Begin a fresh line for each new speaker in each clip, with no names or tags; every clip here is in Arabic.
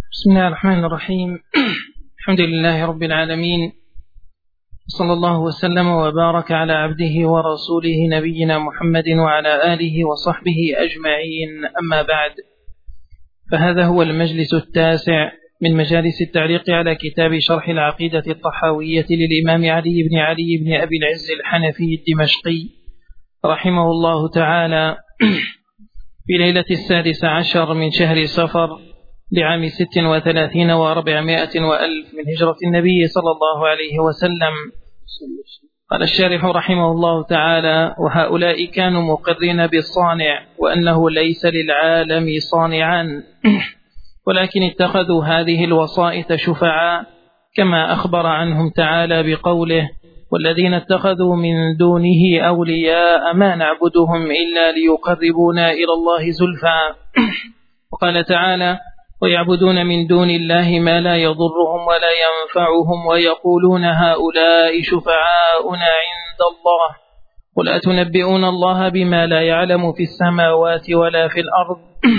بسم الله الرحمن الرحيم. الحمد لله رب العالمين، صلى الله وسلم وبارك على عبده ورسوله نبينا محمد وعلى آله وصحبه أجمعين. أما بعد، فهذا هو المجلس التاسع من مجالس التعليق على كتاب شرح العقيدة الطحاوية للإمام علي بن أبي العز الحنفي الدمشقي رحمه الله تعالى، في ليلة 16 من شهر صفر لعام 36 و400 وألف من هجرة النبي صلى الله عليه وسلم. قال الشارح رحمه الله تعالى: وهؤلاء كانوا مقرين بالصانع وأنه ليس للعالم صانعان، ولكن اتخذوا هذه الوسائط شفعاء، كما أخبر عنهم تعالى بقوله: والذين اتخذوا من دونه أولياء ما نعبدهم إلا ليقربونا إلى الله زلفى. وقال تعالى: ويعبدون من دون الله ما لا يضرهم ولا ينفعهم ويقولون هؤلاء شفعاؤنا عند الله، قل أتنبئون الله بما لا يعلم في السماوات ولا في الأرض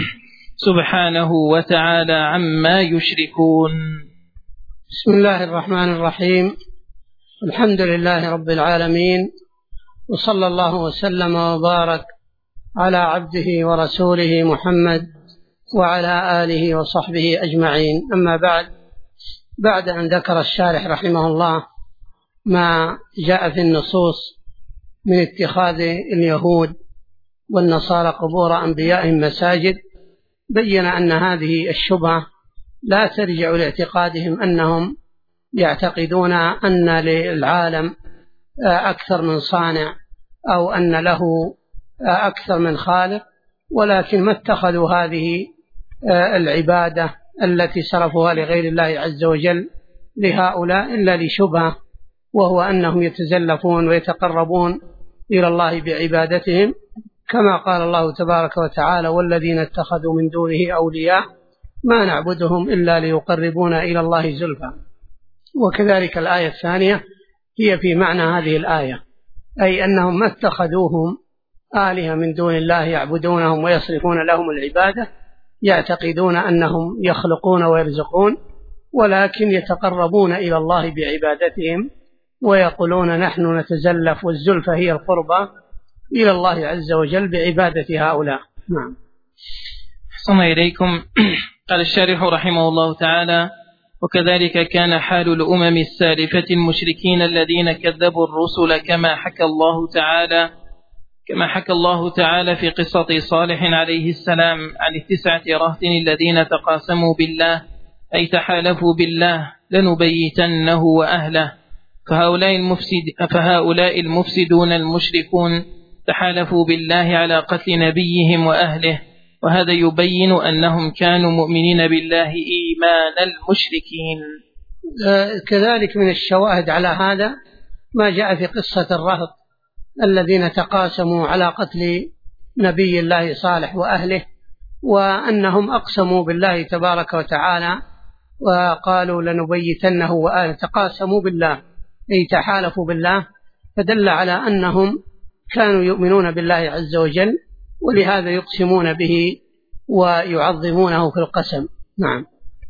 سبحانه وتعالى عما يشركون.
بسم الله الرحمن الرحيم. الحمد لله رب العالمين، وصلى الله وسلم وبارك على عبده ورسوله محمد وعلى آله وصحبه أجمعين. أما بعد أن ذكر الشارح رحمه الله ما جاء في النصوص من اتخاذ اليهود والنصارى قبور أنبيائهم مساجد، بين أن هذه الشبهة لا ترجع لاعتقادهم أنهم يعتقدون أن للعالم أكثر من صانع أو أن له أكثر من خالق، ولكن ما اتخذوا هذه العبادة التي صرفوها لغير الله عز وجل لهؤلاء إلا لشبهة، وهو أنهم يتزلفون ويتقربون إلى الله بعبادتهم، كما قال الله تبارك وتعالى: والذين اتخذوا من دونه أولياء ما نعبدهم إلا ليقربونا إلى الله زلفى. وكذلك الآية الثانية هي في معنى هذه الآية، أي أنهم ما اتخذوهم آلهة من دون الله يعبدونهم ويصرفون لهم العبادة، يعتقدون أنهم يخلقون ويرزقون، ولكن يتقربون إلى الله بعبادتهم ويقولون نحن نتزلف، والزلفة هي القربة إلى الله عز وجل بعبادة هؤلاء. نعم.
أحسن إليكم. قال الشارح رحمه الله تعالى: وكذلك كان حال الأمم السالفة المشركين الذين كذبوا الرسل، كما حكى الله تعالى في قصة صالح عليه السلام عن 9 رهط الذين تقاسموا بالله، أي تحالفوا بالله لنبيتنه وأهله. فهؤلاء المفسدون المشركون تحالفوا بالله على قتل نبيهم وأهله، وهذا يبين أنهم كانوا مؤمنين بالله إيمان المشركين.
كذلك من الشواهد على هذا ما جاء في قصة الرهط الذين تقاسموا على قتل نبي الله صالح وأهله، وأنهم أقسموا بالله تبارك وتعالى وقالوا لنبيتنه وأهله، تقاسموا بالله أي تحالفوا بالله، فدل على أنهم كانوا يؤمنون بالله عز وجل، ولهذا يقسمون به ويعظمونه في القسم. نعم.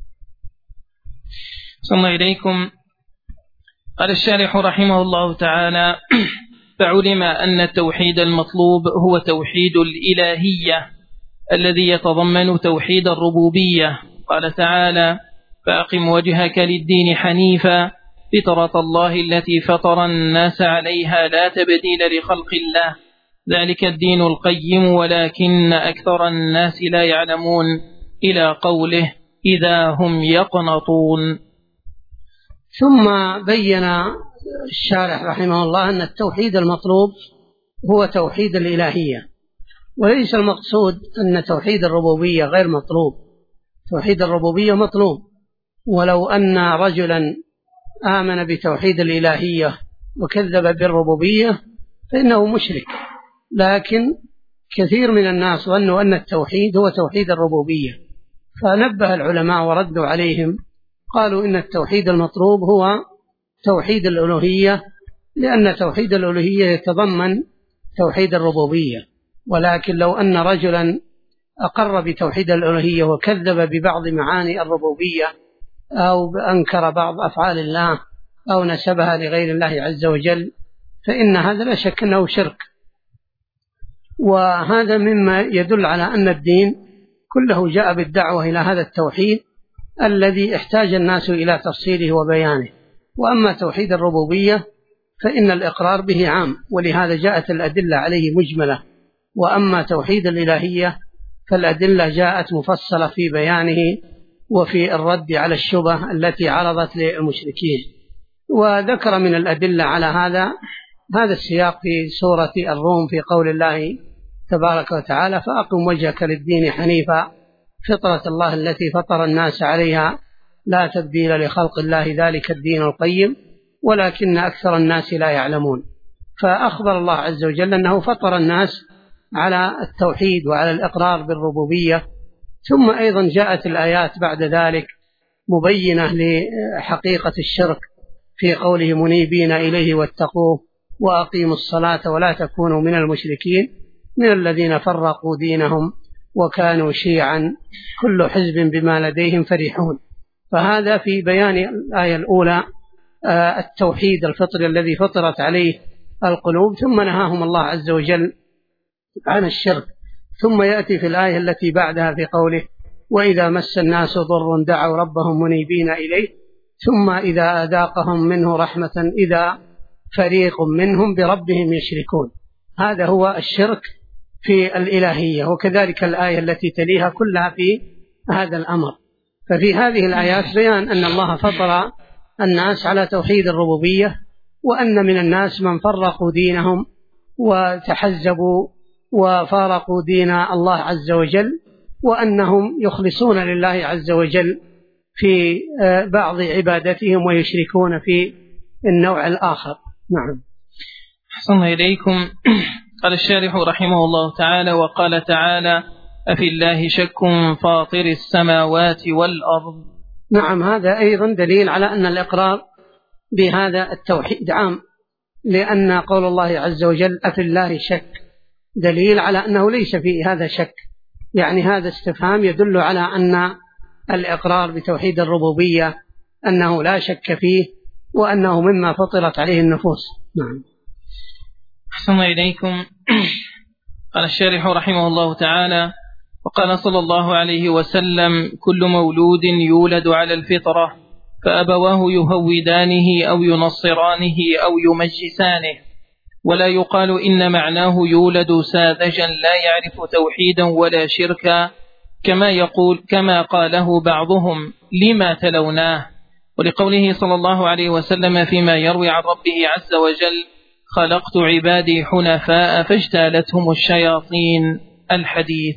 صلى الله إليكم. قال الشارح رحمه الله تعالى: فعلم أن التوحيد المطلوب هو توحيد الإلهية الذي يتضمن توحيد الربوبية. قال تعالى: فأقم وجهك للدين حنيفا فطرة الله التي فطر الناس عليها لا تبديل لخلق الله، ذلك الدين القيم ولكن أكثر الناس لا يعلمون، إلى قوله: إذا هم يقنطون.
ثم بين الشارح رحمه الله أن التوحيد المطلوب هو توحيد الإلهية، وليس المقصود أن توحيد الربوبية غير مطلوب. توحيد الربوبية مطلوب، ولو أن رجلا آمن بتوحيد الإلهية وكذب بالربوبية فإنه مشرك، لكن كثير من الناس ظنوا أن التوحيد هو توحيد الربوبية، فنبه العلماء وردوا عليهم، قالوا إن التوحيد المطلوب هو توحيد الألوهية، لأن توحيد الألوهية يتضمن توحيد الربوبية. ولكن لو أن رجلا أقر بتوحيد الألوهية وكذب ببعض معاني الربوبية أو أنكر بعض أفعال الله أو نسبها لغير الله عز وجل، فإن هذا لا شك أنه شرك. وهذا مما يدل على أن الدين كله جاء بالدعوة إلى هذا التوحيد الذي احتاج الناس إلى تفصيله وبيانه. وأما توحيد الربوبية فإن الإقرار به عام، ولهذا جاءت الأدلة عليه مجملة. وأما توحيد الإلهية فالأدلة جاءت مفصلة في بيانه وفي الرد على الشبه التي عرضت للمشركين. وذكر من الأدلة على هذا السياق في سورة الروم في قول الله تبارك وتعالى: فأقم وجهك للدين حنيفا فطرة الله التي فطر الناس عليها لا تبديل لخلق الله ذلك الدين القيم ولكن أكثر الناس لا يعلمون. فأخبر الله عز وجل أنه فطر الناس على التوحيد وعلى الإقرار بالربوبية. ثم أيضا جاءت الآيات بعد ذلك مبينة لحقيقة الشرك في قوله: منيبين إليه واتقوه وأقيموا الصلاة ولا تكونوا من المشركين من الذين فرقوا دينهم وكانوا شيعا كل حزب بما لديهم فرحون. فهذا في بيان الآية الأولى التوحيد الفطري الذي فطرت عليه القلوب، ثم نهاهم الله عز وجل عن الشرك. ثم يأتي في الآية التي بعدها في قوله: وإذا مس الناس ضر دعوا ربهم منيبين إليه ثم إذا أذاقهم منه رحمة إذا فريق منهم بربهم يشركون. هذا هو الشرك في الإلهية. وكذلك الآية التي تليها كلها في هذا الأمر. ففي هذه الآيات بيان أن الله فطر الناس على توحيد الربوبية، وأن من الناس من فرقوا دينهم وتحزبوا وفارقوا دين الله عز وجل، وأنهم يخلصون لله عز وجل في بعض عبادتهم ويشركون في النوع الآخر. نعم.
أحسن إليكم. قال الشارح رحمه الله تعالى: وقال تعالى: أفي الله شك فاطر السماوات والأرض.
نعم، هذا أيضا دليل على أن الإقرار بهذا التوحيد عام، لأن قول الله عز وجل أفي الله شك دليل على أنه ليس فيه هذا شك. يعني هذا استفهام يدل على أن الإقرار بتوحيد الربوبية أنه لا شك فيه وأنه مما فطرت عليه النفوس. نعم.
أحسن إليكم. قال الشارح رحمه الله تعالى: وقال صلى الله عليه وسلم: كل مولود يولد على الفطرة فأبواه يهودانه أو ينصرانه أو يمجسانه، ولا يقال إن معناه يولد ساذجا لا يعرف توحيدا ولا شركا كما قاله بعضهم لما تلوناه. ولقوله صلى الله عليه وسلم فيما يروي عن ربه عز وجل: خلقت عبادي حنفاء فاجتالتهم الشياطين. الحديث.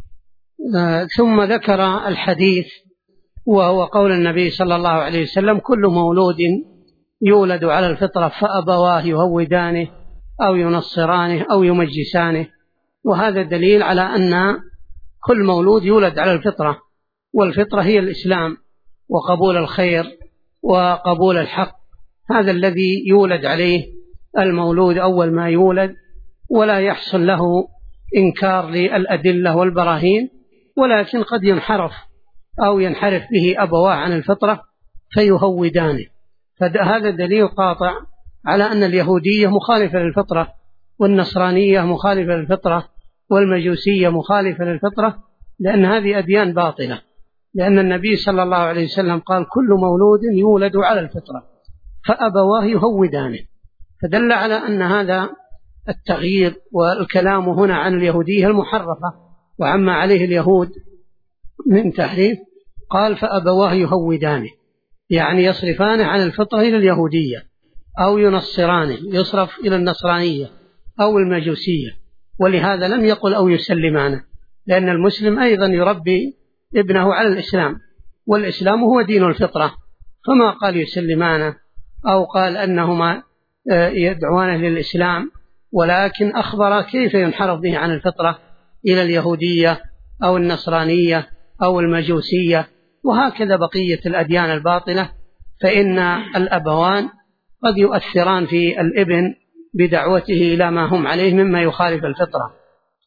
ثم ذكر الحديث وهو قول النبي صلى الله عليه وسلم: كل مولود يولد على الفطرة فأبواه يهودانه أو ينصرانه أو يمجسانه. وهذا دليل على أن كل مولود يولد على الفطرة، والفطرة هي الإسلام وقبول الخير وقبول الحق. هذا الذي يولد عليه المولود أول ما يولد، ولا يحصل له إنكار للأدلة والبراهين، ولكن قد ينحرف أو ينحرف به أبواه عن الفطرة فيهودانه. فهذا دليل قاطع على أن اليهودية مخالفة للفطرة، والنصرانية مخالفة للفطرة، والمجوسية مخالفة للفطرة، لأن هذه أديان باطلة. لأن النبي صلى الله عليه وسلم قال: كل مولود يولد على الفطرة فأبواه يهودانه. فدل على أن هذا التغيير والكلام هنا عن اليهودية المحرفة وعما عليه اليهود من تحريف، قال: فأبواه يهودانه، يعني يصرفانه عن الفطرة إلى اليهودية، أو ينصرانه يصرف إلى النصرانية أو المجوسية. ولهذا لم يقل أو يسلمانه، لأن المسلم أيضا يربي ابنه على الإسلام، والإسلام هو دين الفطرة، فما قال يسلمانه أو قال أنهما يدعوانه للإسلام، ولكن أخبر كيف ينحرف به عن الفطرة إلى اليهودية أو النصرانية أو المجوسية. وهكذا بقية الأديان الباطلة، فإن الأبوان قد يؤثران في الابن بدعوته إلى ما هم عليه مما يخالف الفطرة.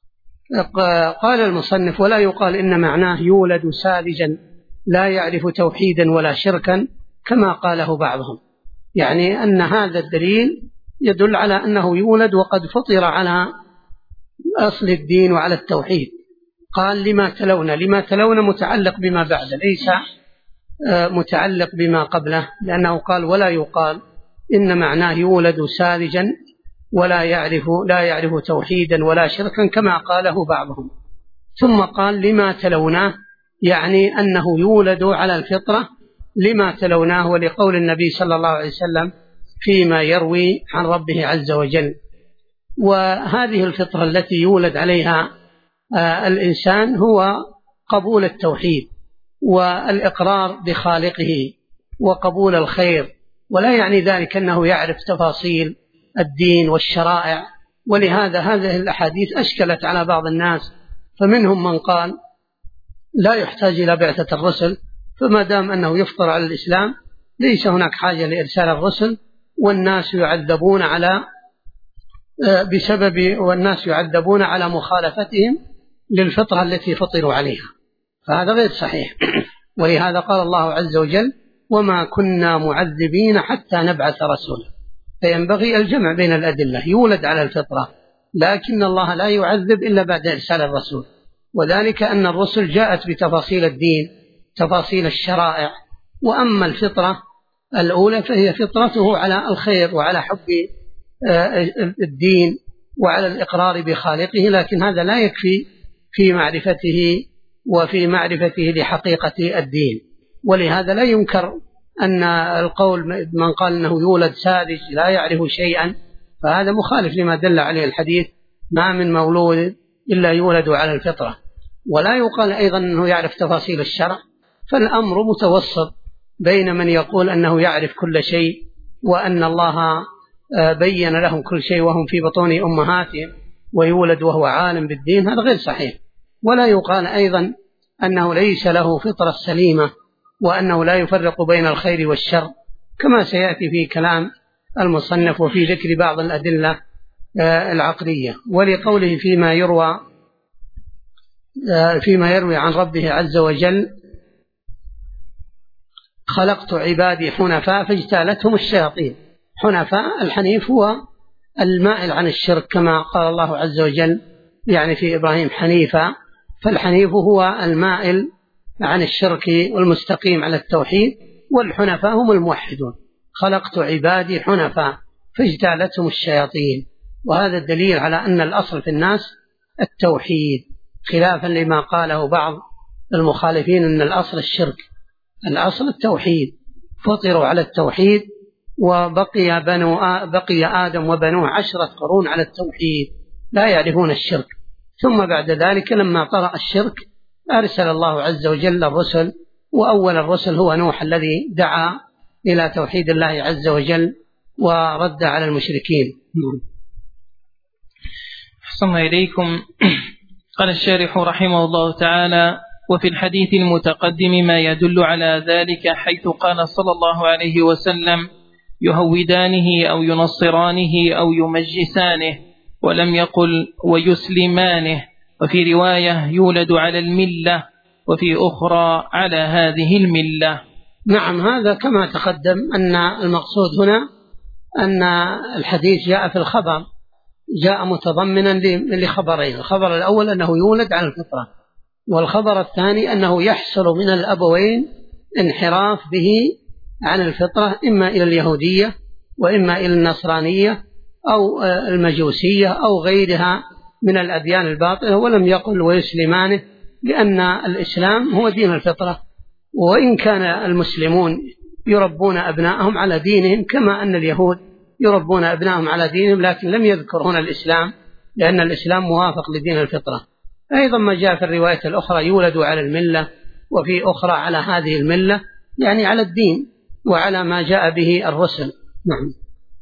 قال المصنف: ولا يقال إن معناه يولد ساذجا لا يعرف توحيدا ولا شركا كما قاله بعضهم، يعني أن هذا الدليل يدل على أنه يولد وقد فطر على أصل الدين وعلى التوحيد. قال: لما تلون متعلق بما بعد، ليس متعلق بما قبله، لأنه قال: ولا يقال إن معناه يولد ساذجا لا يعرف توحيدا ولا شركا كما قاله بعضهم. ثم قال: لما تلوناه، يعني أنه يولد على الفطرة لما تلوناه، ولقول النبي صلى الله عليه وسلم فيما يروي عن ربه عز وجل. وهذه الفطرة التي يولد عليها الإنسان هو قبول التوحيد والإقرار بخالقه وقبول الخير، ولا يعني ذلك أنه يعرف تفاصيل الدين والشرائع. ولهذا هذه الأحاديث أشكلت على بعض الناس، فمنهم من قال لا يحتاج إلى بعثة الرسل، فما دام أنه يفطر على الإسلام ليس هناك حاجة لإرسال الرسل، والناس يعذبون على مخالفتهم للفطرة التي فطروا عليها، فهذا غير صحيح. ولهذا قال الله عز وجل: وما كنا معذبين حتى نبعث رسولا. فينبغي الجمع بين الأدلة، يولد على الفطرة، لكن الله لا يعذب إلا بعد إرسال الرسول، وذلك أن الرسل جاءت بتفاصيل الدين، تفاصيل الشرائع. وأما الفطرة الأولى فهي فطرته على الخير وعلى حب الدين وعلى الإقرار بخالقه، لكن هذا لا يكفي في معرفته وفي معرفته لحقيقة الدين. ولهذا لا ينكر أن القول من قال أنه يولد ساذج لا يعرف شيئا، فهذا مخالف لما دل عليه الحديث: ما من مولود إلا يولد على الفطرة. ولا يقال أيضا أنه يعرف تفاصيل الشرع، فالأمر متوسط بين من يقول أنه يعرف كل شيء وأن الله بين لهم كل شيء وهم في بطون أمهاتهم، ويولد وهو عالم بالدين، هذا غير صحيح. ولا يقال أيضا أنه ليس له فطرة سليمة وأنه لا يفرق بين الخير والشر، كما سيأتي في كلام المصنف وفي ذكر بعض الأدلة العقلية. ولقوله فيما يروي عن ربه عز وجل: خلقت عبادي حنفاء فاجتالتهم الشياطين. حنفاء، الحنيف هو المائل عن الشرك، كما قال الله عز وجل يعني في إبراهيم حنيفا، فالحنيف هو المائل عن الشرك والمستقيم على التوحيد، والحنفاء هم الموحدون. خلقت عبادي حنفاء فاجتالتهم الشياطين. وهذا الدليل على أن الأصل في الناس التوحيد، خلافا لما قاله بعض المخالفين أن الأصل الشرك. الأصل التوحيد، فطروا على التوحيد، وبقي آدم وبنوه 10 قرون على التوحيد لا يعرفون الشرك. ثم بعد ذلك لما طرأ الشرك أرسل الله عز وجل الرسل، وأول الرسل هو نوح الذي دعا إلى توحيد الله عز وجل ورد على المشركين.
أحسن إليكم. قال الشارح رحمه الله تعالى: وفي الحديث المتقدم ما يدل على ذلك، حيث قال صلى الله عليه وسلم: يهودانه أو ينصرانه أو يمجسانه، ولم يقل ويسلمانه. وفي رواية يولد على الملة، وفي أخرى على هذه الملة.
نعم، هذا كما تقدم أن المقصود هنا أن الحديث جاء في الخبر، جاء متضمنا لخبرين: الخبر الأول أنه يولد على الفطرة، والخبر الثاني أنه يحصل من الأبوين انحراف به عن الفطرة، إما إلى اليهودية وإما إلى النصرانية أو المجوسية أو غيرها من الأديان الباطلة. ولم يقل ويسلمانه، لأن الإسلام هو دين الفطرة، وإن كان المسلمون يربون أبنائهم على دينهم كما أن اليهود يربون أبنائهم على دينهم، لكن لم يذكر هنا الإسلام، لأن الإسلام موافق لدين الفطرة. أيضا ما جاء في الرواية الأخرى يولد على الملة، وفي أخرى على هذه الملة، يعني على الدين وعلى ما جاء به الرسل. نعم.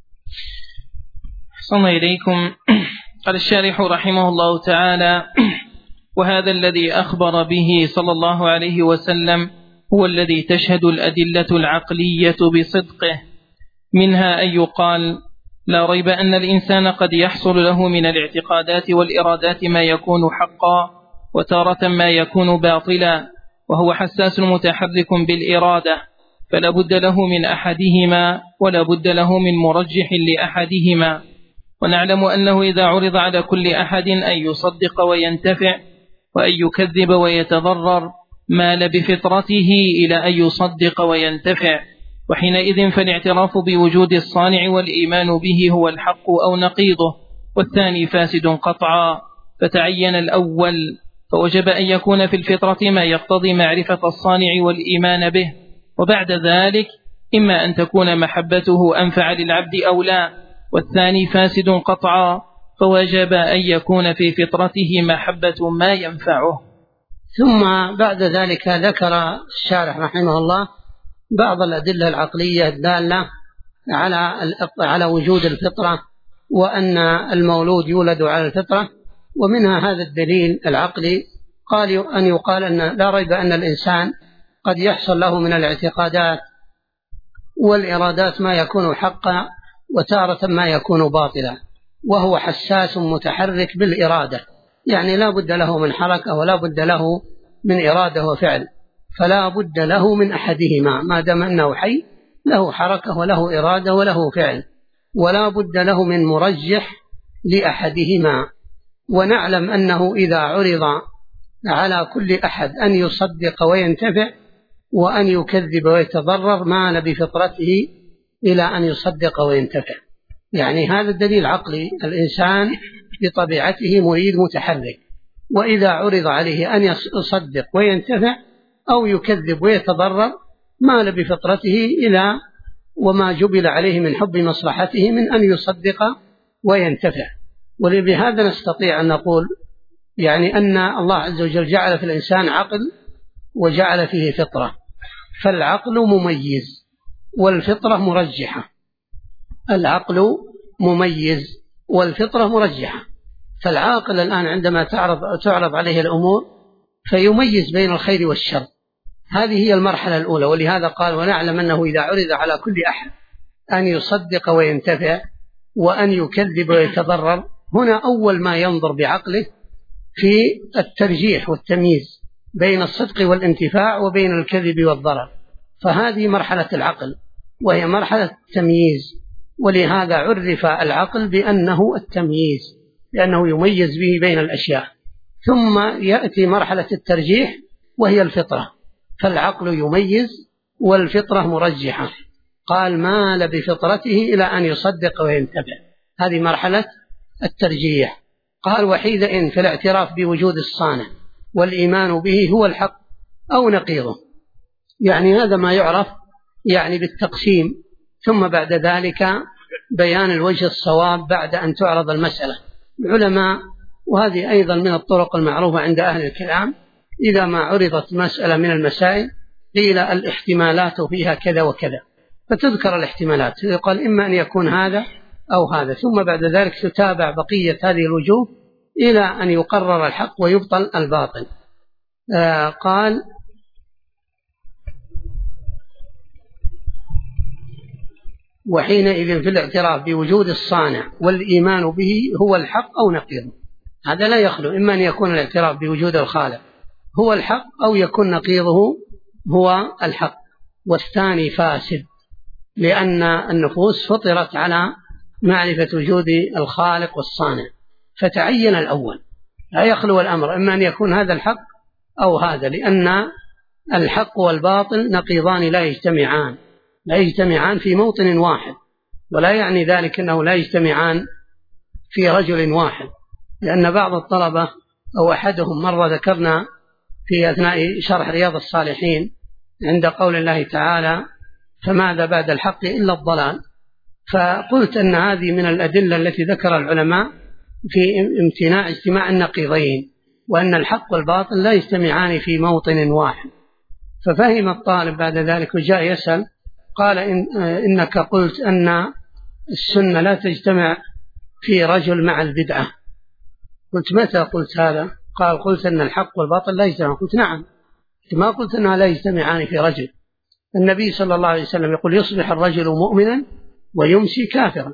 أحسن إليكم. قال الشارح رحمه الله تعالى: وهذا الذي أخبر به صلى الله عليه وسلم هو الذي تشهد الأدلة العقلية بصدقه، منها أن يقال: لا ريب أن الإنسان قد يحصل له من الاعتقادات والإرادات ما يكون حقا وتارة ما يكون باطلا، وهو حساس متحرك بالإرادة، فلا بد له من أحدهما ولا بد له من مرجح لأحدهما. ونعلم أنه إذا عرض على كل أحد أن يصدق وينتفع وأن يكذب ويتضرر مال بفطرته إلى أن يصدق وينتفع، وحينئذ فالاعتراف بوجود الصانع والإيمان به هو الحق أو نقيضه، والثاني فاسد قطعا. فتعين الأول، فوجب أن يكون في الفطرة ما يقتضي معرفة الصانع والإيمان به، وبعد ذلك إما أن تكون محبته أنفع للعبد أو لا، والثاني فاسد قطعا، فوجب أن يكون في فطرته محبة ما ينفعه.
ثم بعد ذلك ذكر الشارح رحمه الله بعض الأدلة العقلية الدالة على وجود الفطرة، وأن المولود يولد على الفطرة، ومنها هذا الدليل العقلي قال أن يقال أن لا ريب أن الإنسان قد يحصل له من الاعتقادات والإرادات ما يكون حقا وتارة ما يكون باطلا، وهو حساس متحرك بالإرادة، يعني لا بد له من حركة ولا بد له من إرادة وفعل، فلا بد له من أحدهما ما دام أنه حي، له حركة وله إرادة وله فعل، ولا بد له من مرجح لأحدهما. ونعلم أنه إذا عرض على كل أحد أن يصدق وينتفع وأن يكذب ويتضرر مال بفطرته إلى أن يصدق وينتفع، يعني هذا الدليل عقلي. الإنسان بطبيعته مريد متحرك، وإذا عرض عليه أن يصدق وينتفع أو يكذب ويتضرر مال بفطرته إلى وما جبل عليه من حب مصلحته من أن يصدق وينتفع. ولبهذا نستطيع أن نقول يعني أن الله عز وجل جعل في الإنسان عقل وجعل فيه فطرة، فالعقل مميز والفطرة مرجحة. العقل مميز والفطرة مرجحة، فالعاقل الآن عندما تعرض عليه الأمور فيميز بين الخير والشر، هذه هي المرحلة الأولى. ولهذا قال ونعلم أنه إذا عرض على كل أحد أن يصدق وينتفع وأن يكذب ويتضرر، هنا أول ما ينظر بعقله في الترجيح والتمييز بين الصدق والانتفاع وبين الكذب والضرر، فهذه مرحلة العقل وهي مرحلة التمييز، ولهذا عرف العقل بأنه التمييز لأنه يميز به بين الأشياء. ثم يأتي مرحلة الترجيح وهي الفطرة، فالعقل يميز والفطرة مرجحة، قال مال بفطرته إلى أن يصدق وينتفع، هذه مرحلة الترجيح. قال وحيدئذ في الاعتراف بوجود الصانع والإيمان به هو الحق أو نقيضه، يعني هذا ما يعرف يعني بالتقسيم، ثم بعد ذلك بيان الوجه الصواب بعد أن تعرض المسألة. العلماء وهذه أيضا من الطرق المعروفة عند أهل الكلام، إذا ما عرضت مسألة من المسائل قيل الاحتمالات فيها كذا وكذا، فتذكر الاحتمالات، يقال إما أن يكون هذا أو هذا، ثم بعد ذلك تتابع بقية هذه الوجوه إلى أن يقرر الحق ويبطل الباطل. قال وحينئذ في الاعتراف بوجود الصانع والإيمان به هو الحق أو نقيضه، هذا لا يخلو، إما أن يكون الاعتراف بوجود الخالق هو الحق أو يكون نقيضه هو الحق، والثاني فاسد، لأن النفوس فطرت على معرفة وجود الخالق والصانع، فتعين الأول، لا يخلو الأمر، إما أن يكون هذا الحق أو هذا، لأن الحق والباطل نقيضان لا يجتمعان في موطن واحد، ولا يعني ذلك أنه لا يجتمعان في رجل واحد، لأن بعض الطلبة أو أحدهم مرة ذكرنا في أثناء شرح رياض الصالحين عند قول الله تعالى فماذا بعد الحق إلا الضلال، فقلت أن هذه من الأدلة التي ذكر العلماء في امتناع اجتماع النقيضين، وأن الحق والباطل لا يجتمعان في موطن واحد. ففهم الطالب بعد ذلك وجاء يسأل قال إنك قلت أن السنة لا تجتمع في رجل مع البدعة. قلت متى قلت هذا؟ قال قلت أن الحق والباطل لا يجتمع. قلت نعم، ما قلت أنها لا يجتمعان في رجل. النبي صلى الله عليه وسلم يقول يصبح الرجل مؤمنا ويمسي كافرا،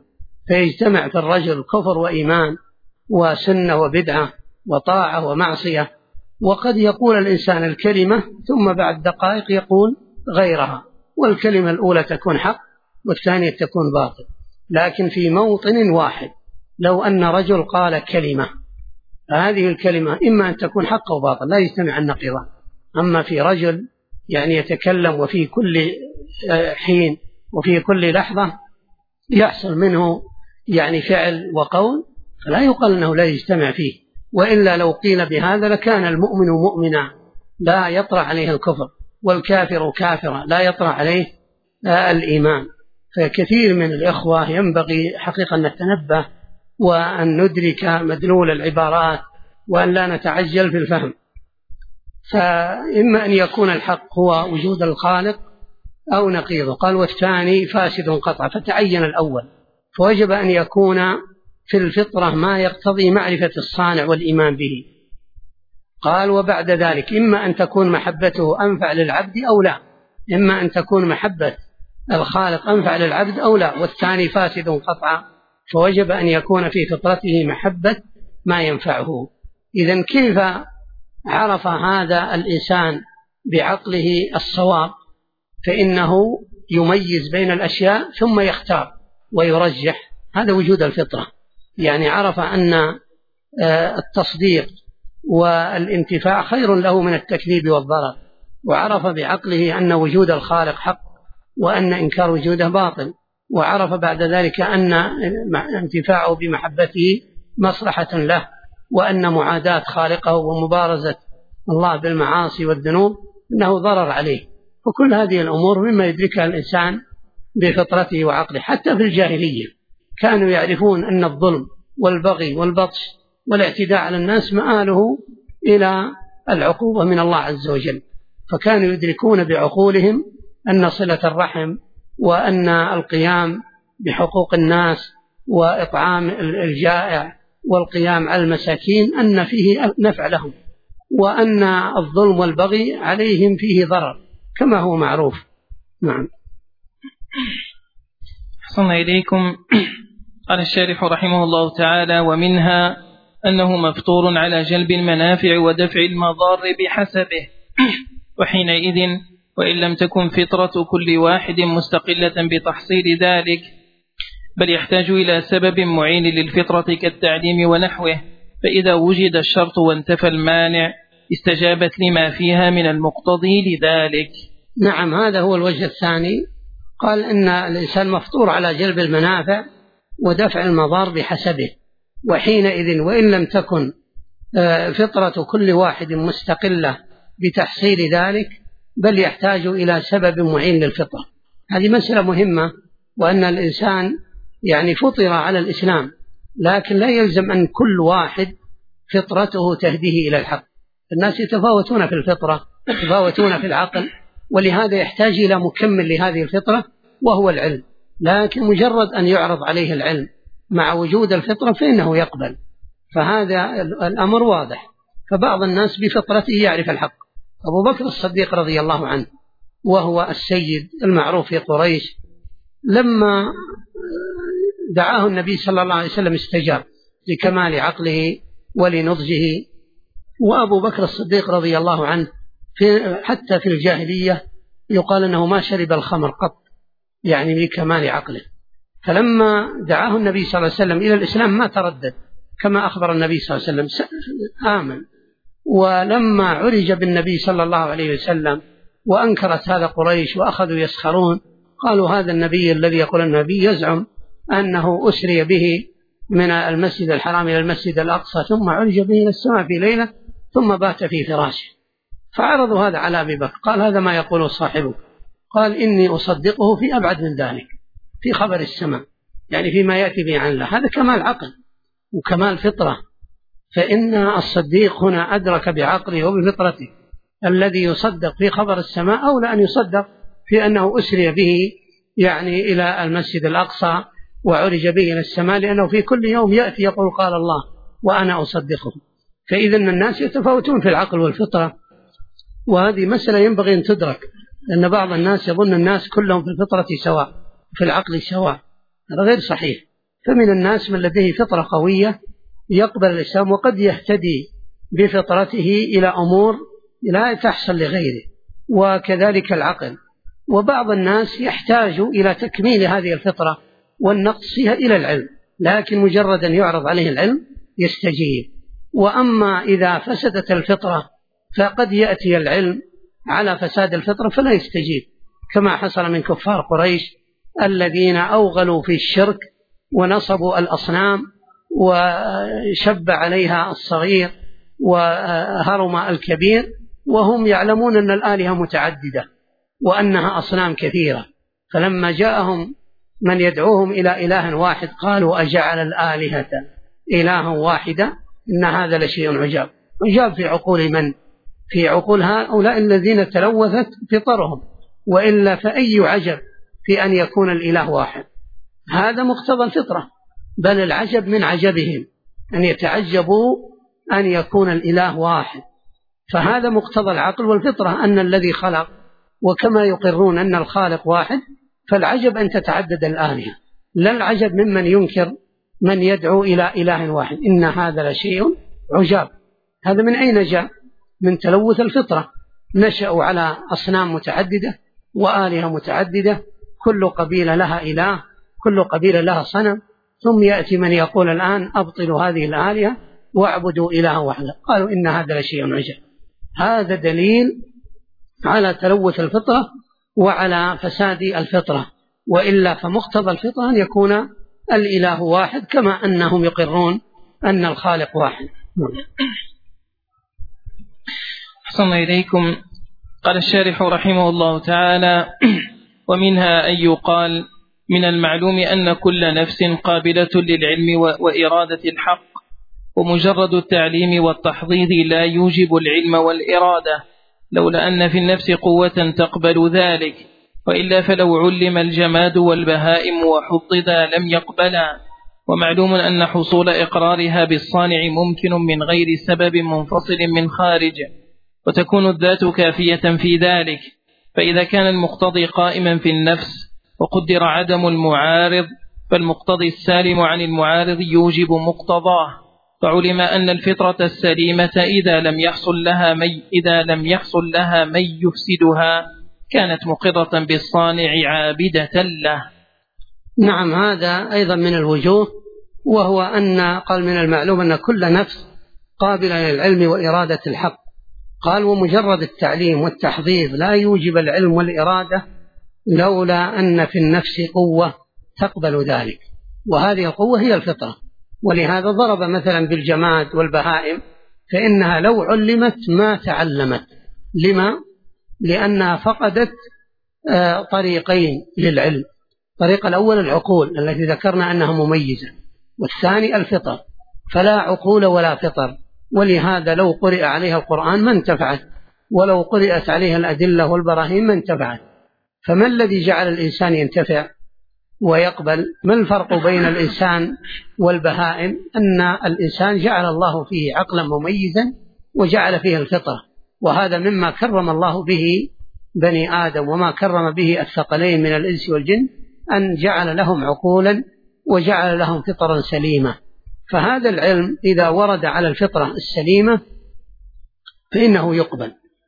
فيجتمع في الرجل كفر وإيمان وسنة وبدعة وطاعة ومعصية. وقد يقول الإنسان الكلمة ثم بعد دقائق يقول غيرها، والكلمة الأولى تكون حق والثانية تكون باطل. لكن في موطن واحد لو أن رجل قال كلمة، هذه الكلمة إما أن تكون حق أو باطل، لا يجتمع النقيضان. أما في رجل يعني يتكلم وفي كل حين وفي كل لحظة يحصل منه يعني فعل وقول، فلا يقال أنه لا يجتمع فيه. وإلا لو قيل بهذا لكان المؤمن مؤمنا لا يطرأ عليه الكفر، والكافر كافرا لا يطرأ عليه الإيمان. فكثير من الإخوة ينبغي حقيقة أن نتنبه وأن ندرك مدلول العبارات وأن لا نتعجل في الفهم. فإما أن يكون الحق هو وجود الخالق أو نقيضه. قال والثاني فاسد قطعا، فتعين الأول، فوجب أن يكون في الفطرة ما يقتضي معرفة الصانع والإيمان به. قال وبعد ذلك إما أن تكون محبته أنفع للعبد أو لا، إما أن تكون محبة الخالق أنفع للعبد أو لا. والثاني فاسد قطعا، فوجب أن يكون في فطرته محبة ما ينفعه. إذن كيف عرف هذا الإنسان بعقله الصواب؟ فإنه يميز بين الأشياء ثم يختار ويرجح، هذا وجود الفطرة. يعني عرف أن التصديق والانتفاع خير له من التكذيب والضرر، وعرف بعقله أن وجود الخالق حق وأن إنكار وجوده باطل، وعرف بعد ذلك أن انتفاعه بمحبته مصلحة له، وأن معاداة خالقه ومبارزة الله بالمعاصي والذنوب أنه ضرر عليه. وكل هذه الأمور مما يدركها الإنسان بفطرته وعقله. حتى في الجاهلية كانوا يعرفون أن الظلم والبغي والبطش والاعتداء على الناس مآله إلى العقوبة من الله عز وجل، فكانوا يدركون بعقولهم أن صلة الرحم وأن القيام بحقوق الناس وإطعام الجائع والقيام على المساكين أن فيه نفع لهم، وأن الظلم والبغي عليهم فيه ضرر كما هو معروف. نعم.
أحسن إليكم. قال الشارح رحمه الله تعالى: ومنها أنه مفطور على جلب المنافع ودفع المضار بحسبه، وحينئذ وإن لم تكن فطرة كل واحد مستقلة بتحصيل ذلك، بل يحتاج إلى سبب معين للفطرة كالتعليم ونحوه، فإذا وجد الشرط وانتفى المانع استجابت لما فيها من المقتضي لذلك.
نعم، هذا هو الوجه الثاني. قال إن الإنسان مفطور على جلب المنافع ودفع المضار بحسبه، وحينئذ وإن لم تكن فطرة كل واحد مستقلة بتحصيل ذلك، بل يحتاج إلى سبب معين للفطرة. هذه مسألة مهمة، وأن الإنسان يعني فطر على الإسلام، لكن لا يلزم أن كل واحد فطرته تهديه إلى الحق. الناس يتفاوتون في الفطرة، يتفاوتون في العقل، ولهذا يحتاج إلى مكمل لهذه الفطرة وهو العلم. لكن مجرد أن يعرض عليه العلم مع وجود الفطرة فإنه يقبل، فهذا الأمر واضح. فبعض الناس بفطرته يعرف الحق. أبو بكر الصديق رضي الله عنه وهو السيد المعروف في قريش، لما دعاه النبي صلى الله عليه وسلم استجاب لكمال عقله ولنضجه. وأبو بكر الصديق رضي الله عنه حتى في الجاهلية يقال أنه ما شرب الخمر قط، يعني لكمال عقله. فلما دعاه النبي صلى الله عليه وسلم إلى الإسلام ما تردد، كما أخبر النبي صلى الله عليه وسلم آمن. ولما عرج بالنبي صلى الله عليه وسلم وأنكرت هذا قريش وأخذوا يسخرون، قالوا هذا النبي الذي يقول النبي يزعم أنه أسري به من المسجد الحرام إلى المسجد الأقصى ثم عرج به إلى السماء في ليلة ثم بات في فراشه. فعرضوا هذا على أبي بكر، قال هذا ما يقوله صاحبه. قال إني أصدقه في أبعد من ذلك، في خبر السماء، يعني فيما يأتي به عن الله. هذا كمال عقل وكمال فطرة. فإن الصديق هنا أدرك بعقله وبفطرته الذي يصدق في خبر السماء أولى أن يصدق في أنه أسري به يعني إلى المسجد الأقصى وعرج به إلى السماء، لأنه في كل يوم يأتي يقول قال الله وأنا أصدقه. فإذا الناس يتفاوتون في العقل والفطرة، وهذه مسألة ينبغي أن تدرك، لأن بعض الناس يظن الناس كلهم في الفطرة سواء، في العقل سواء. هذا غير صحيح. فمن الناس من لديه فطرة قوية يقبل الإسلام وقد يهتدي بفطرته إلى أمور لا تحصل لغيره، وكذلك العقل. وبعض الناس يحتاج إلى تكميل هذه الفطرة والنقص فيها إلى العلم، لكن مجرد أن يعرض عليه العلم يستجيب. وأما إذا فسدت الفطرة فقد يأتي العلم على فساد الفطرة فلا يستجيب، كما حصل من كفار قريش الذين أوغلوا في الشرك ونصبوا الأصنام وشب عليها الصغير وهرم الكبير، وهم يعلمون أن الآلهة متعددة وأنها أصنام كثيرة. فلما جاءهم من يدعوهم إلى إله واحد قالوا أجعل الآلهة إلها واحدة إن هذا لشيء عجاب. عجاب في عقول من؟ في عقول هؤلاء الذين تلوثت فطرهم، وإلا فأي عجب في أن يكون الإله واحد. هذا مقتضى الفطرة، بل العجب من عجبهم أن يتعجبوا أن يكون الإله واحد. فهذا مقتضى العقل والفطرة أن الذي خلق، وكما يقرون أن الخالق واحد، فالعجب أن تتعدد الآلهة، لا العجب ممن ينكر من يدعو إلى إله واحد. إن هذا لشيء عجاب. هذا من أين جاء؟ من تلوث الفطرة. نشأوا على أصنام متعددة وآلهة متعددة، كل قبيلة لها إله، كل قبيلة لها صنم، ثم يأتي من يقول الآن أبطلوا هذه الآلهة واعبدوا إله واحد. قالوا إن هذا لشيء عجاب. هذا دليل على تلوث الفطرة وعلى فساد الفطرة، وإلا فمقتضى الفطرة أن يكون الإله واحد، كما أنهم يقرون أن الخالق واحد.
أحسن إليكم. قال الشارح رحمه الله تعالى: ومنها أن يقال من المعلوم أن كل نفس قابلة للعلم وإرادة الحق، ومجرد التعليم والتحضيض لا يوجب العلم والإرادة، لولا أن في النفس قوة تقبل ذلك، وإلا فلو علم الجماد والبهائم وحضدا لم يقبلا. ومعلوم أن حصول إقرارها بالصانع ممكن من غير سبب منفصل من خارج، وتكون الذات كافية في ذلك. فإذا كان المقتضي قائما في النفس وقدر عدم المعارض، فالمقتضي السالم عن المعارض يوجب مقتضاه. فعلم أن الفطرة السليمة إذا لم يحصل لها من يفسدها كانت مقرة بالصانع عابدة له.
نعم، هذا أيضا من الوجوه، وهو أن قال من المعلوم أن كل نفس قابلة للعلم وإرادة الحق. قال ومجرد التعليم والتحضيض لا يوجب العلم والإرادة، لولا أن في النفس قوة تقبل ذلك، وهذه القوة هي الفطرة. ولهذا ضرب مثلا بالجماد والبهائم، فإنها لو علمت ما تعلمت. لما؟ لأنها فقدت طريقين للعلم. الطريق الأول العقول التي ذكرنا أنها مميزة، والثاني الفطر، فلا عقول ولا فطر. ولهذا لو قرئ عليها القرآن ما انتفعت، ولو قرئت عليها الأدلة والبراهين ما انتفعت. فما الذي جعل الإنسان ينتفع ويقبل؟ ما الفرق بين الإنسان والبهائم؟ أن الإنسان جعل الله فيه عقلا مميزا وجعل فيه الفطرة، وهذا مما كرم الله به بني آدم، وما كرم به الثقلين من الإنس والجن، أن جعل لهم عقولا وجعل لهم فطرا سليمة. فهذا العلم إذا ورد على الفطرة السليمة فإنه يقبل.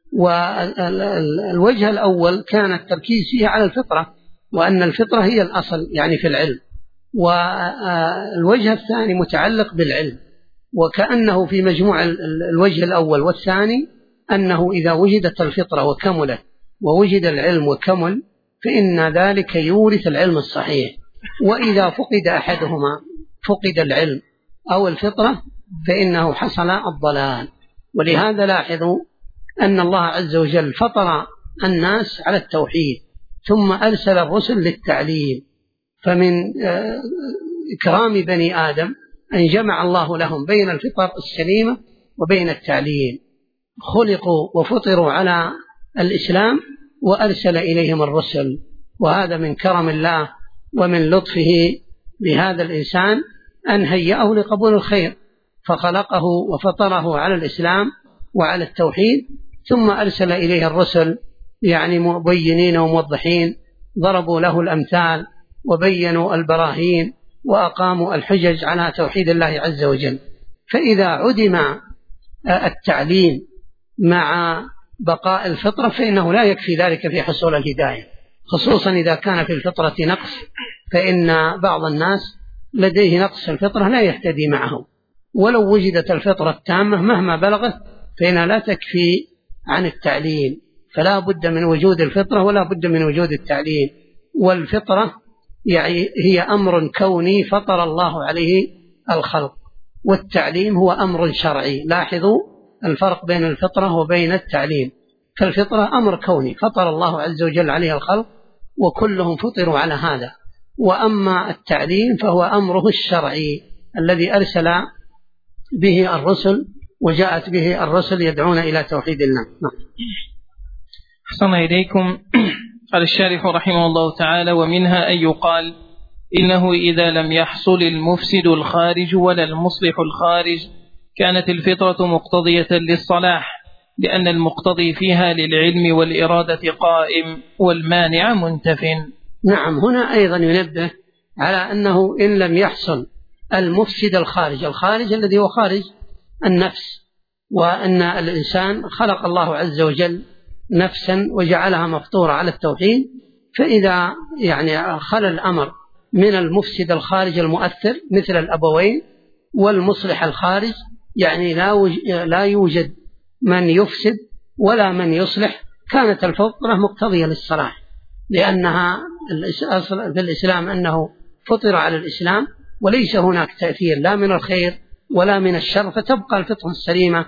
والوجه الأول كان التركيز فيه على الفطرة، وأن الفطرة هي الأصل يعني في العلم. والوجه الثاني متعلق بالعلم، وكأنه في مجموع الوجه الأول والثاني أنه إذا وجدت الفطرة وكملت ووجد العلم وكمل فإن ذلك يورث العلم الصحيح. وإذا فقد أحدهما، فقد العلم أو الفطرة، فإنه حصل الضلال. ولهذا لاحظوا أن الله عز وجل فطر الناس على التوحيد، ثم أرسل الرسل للتعليم. فمن إكرام بني آدم أن جمع الله لهم بين الفطر السليمة وبين التعليم. خلقوا وفطروا على الإسلام وأرسل إليهم الرسل، وهذا من كرم الله ومن لطفه بهذا الإنسان أن هيأه لقبول الخير، فخلقه وفطره على الإسلام وعلى التوحيد، ثم أرسل إليه الرسل يعني مبينين وموضحين، ضربوا له الأمثال وبينوا البراهين وأقاموا الحجج على توحيد الله عز وجل. فإذا عدم التعليم مع بقاء الفطرة فإنه لا يكفي ذلك في حصول الهداية، خصوصا إذا كان في الفطرة نقص، فإن بعض الناس لديه نقص الفطرة لا يهتدي معه، ولو وجدت الفطرة التامة مهما بلغت فإنها لا تكفي عن التعليم، فلا بد من وجود الفطرة ولا بد من وجود التعليم. والفطرة يعني هي أمر كوني فطر الله عليه الخلق، والتعليم هو أمر شرعي. لاحظوا الفرق بين الفطرة وبين التعليم، فالفطرة أمر كوني فطر الله عز وجل عليه الخلق وكلهم فطروا على هذا، وأما التعليم فهو أمره الشرعي الذي أرسل به الرسل وجاءت به الرسل يدعون إلى توحيد الله.
أحسن إليكم. قال الشارح رحمه الله تعالى: ومنها أن يقال إنه إذا لم يحصل المفسد الخارج ولا المصلح الخارج كانت الفطرة مقتضية للصلاح، لأن المقتضي فيها للعلم والإرادة قائم والمانع منتف.
نعم، هنا أيضا ينبه على أنه إن لم يحصل المفسد الخارج الذي هو خارج النفس، وأن الإنسان خلق الله عز وجل نفسا وجعلها مفطورة على التوحيد، فإذا يعني خلى الأمر من المفسد الخارج المؤثر مثل الأبوين والمصلح الخارج، يعني لا يوجد من يفسد ولا من يصلح، كانت الفطرة مقتضية للصلاح، لأنها الأصل في الإسلام أنه فطر على الإسلام وليس هناك تأثير لا من الخير ولا من الشر، فتبقى الفطرة السليمة،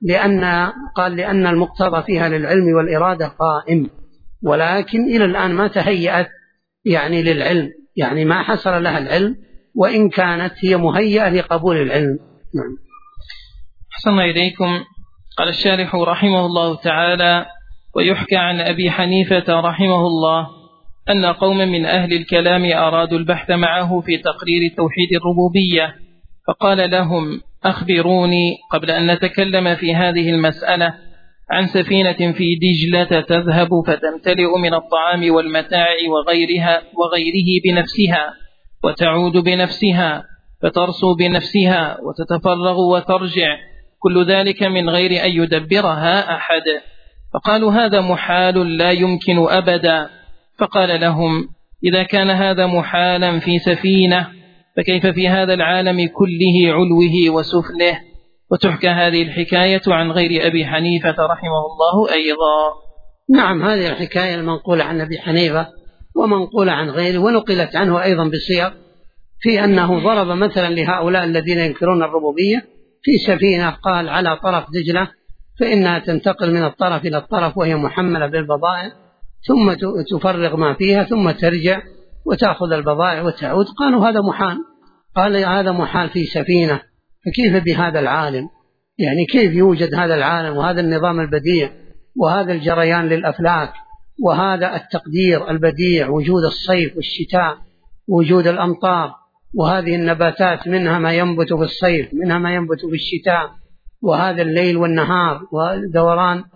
لأن المقتضى فيها للعلم والإرادة قائم، ولكن إلى الآن ما تهيأت يعني للعلم، يعني ما حصل لها العلم وإن كانت هي مهيئة لقبول العلم. نعم.
أحسن إليكم. قال الشارح رحمه الله تعالى: ويحكى عن أبي حنيفة رحمه الله أن قوم من أهل الكلام أرادوا البحث معه في تقرير توحيد الربوبية، فقال لهم: أخبروني قبل أن نتكلم في هذه المسألة عن سفينة في دجلة تذهب فتمتلئ من الطعام والمتاع وغيره بنفسها، وتعود بنفسها، فترسو بنفسها، وتتفرغ وترجع، كل ذلك من غير أن يدبرها أحد. فقالوا: هذا محال لا يمكن أبدا. فقال لهم: إذا كان هذا محالا في سفينة فكيف في هذا العالم كله علوه وسفله؟ وتحكى هذه الحكاية عن غير أبي حنيفة رحمه الله أيضا.
نعم، هذه الحكاية المنقولة عن أبي حنيفة ومنقولة عن غيره، ونقلت عنه أيضا بصيغ، في أنه ضرب مثلا لهؤلاء الذين ينكرون الربوبية في سفينة قال على طرف دجلة، فإنها تنتقل من الطرف إلى الطرف وهي محملة بالبضائع، ثم تفرغ ما فيها ثم ترجع وتأخذ البضائع وتعود. قالوا هذا محال. قال هذا محال في سفينة، فكيف بهذا العالم؟ يعني كيف يوجد هذا العالم وهذا النظام البديع وهذا الجريان للأفلاك وهذا التقدير البديع، وجود الصيف والشتاء، وجود الأمطار، وهذه النباتات منها ما ينبت في الصيف منها ما ينبت في الشتاء، وهذا الليل والنهار ودوران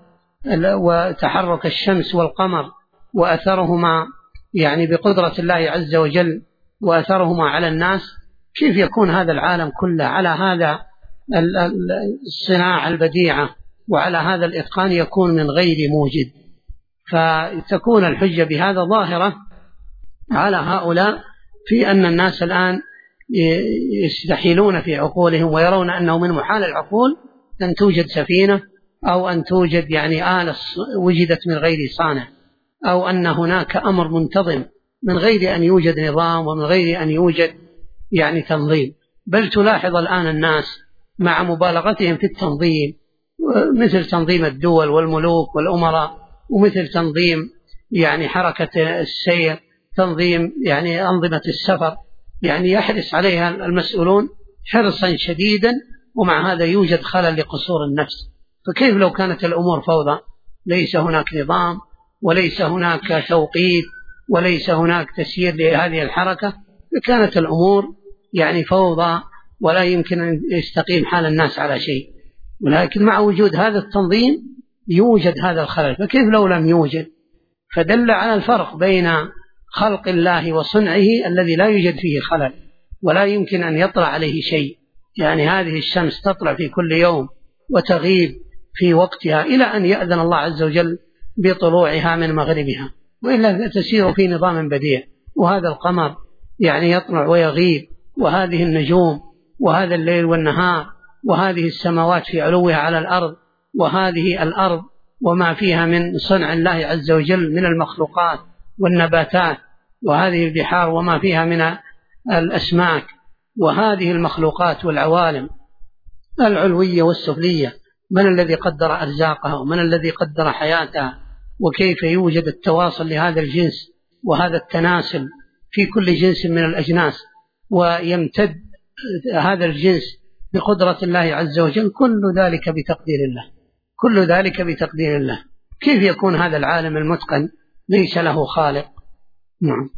وتحرك الشمس والقمر وأثرهما يعني بقدرة الله عز وجل وأثرهما على الناس. كيف يكون هذا العالم كله على هذا الصناعة البديعة وعلى هذا الإتقان يكون من غير موجد؟ فتكون الحجة بهذا ظاهرة على هؤلاء في أن الناس الآن يستحيلون في عقولهم ويرون أنه من محال العقول أن توجد سفينة أو أن توجد يعني آلة وجدت من غير صانع، أو أن هناك أمر منتظم من غير أن يوجد نظام ومن غير أن يوجد يعني تنظيم. بل تلاحظ الآن الناس مع مبالغتهم في التنظيم، مثل تنظيم الدول والملوك والأمراء، ومثل تنظيم يعني حركة السير، تنظيم يعني أنظمة السفر، يعني يحرص عليها المسؤولون حرصا شديدا، ومع هذا يوجد خلل لقصور النفس. فكيف لو كانت الأمور فوضى، ليس هناك نظام وليس هناك توقيت وليس هناك تسيير لهذه الحركة، فكانت الأمور يعني فوضى ولا يمكن أن يستقيم حال الناس على شيء. ولكن مع وجود هذا التنظيم يوجد هذا الخلل، فكيف لو لم يوجد؟ فدل على الفرق بين خلق الله وصنعه الذي لا يوجد فيه خلل، ولا يمكن أن يطلع عليه شيء، يعني هذه الشمس تطلع في كل يوم وتغيب في وقتها إلى أن يأذن الله عز وجل بطلوعها من مغربها، وإلا تسير في نظام بديع. وهذا القمر يعني يطلع ويغيب، وهذه النجوم، وهذا الليل والنهار، وهذه السماوات في علوها على الأرض، وهذه الأرض وما فيها من صنع الله عز وجل من المخلوقات والنباتات، وهذه البحار وما فيها من الأسماك، وهذه المخلوقات والعوالم العلوية والسفلية، من الذي قدر أرزاقها ومن الذي قدر حياتها، وكيف يوجد التواصل لهذا الجنس وهذا التناسل في كل جنس من الأجناس، ويمتد هذا الجنس بقدرة الله عز وجل. كل ذلك بتقدير الله، كل ذلك بتقدير الله. كيف يكون هذا العالم المتقن ليس له خالق؟ نعم.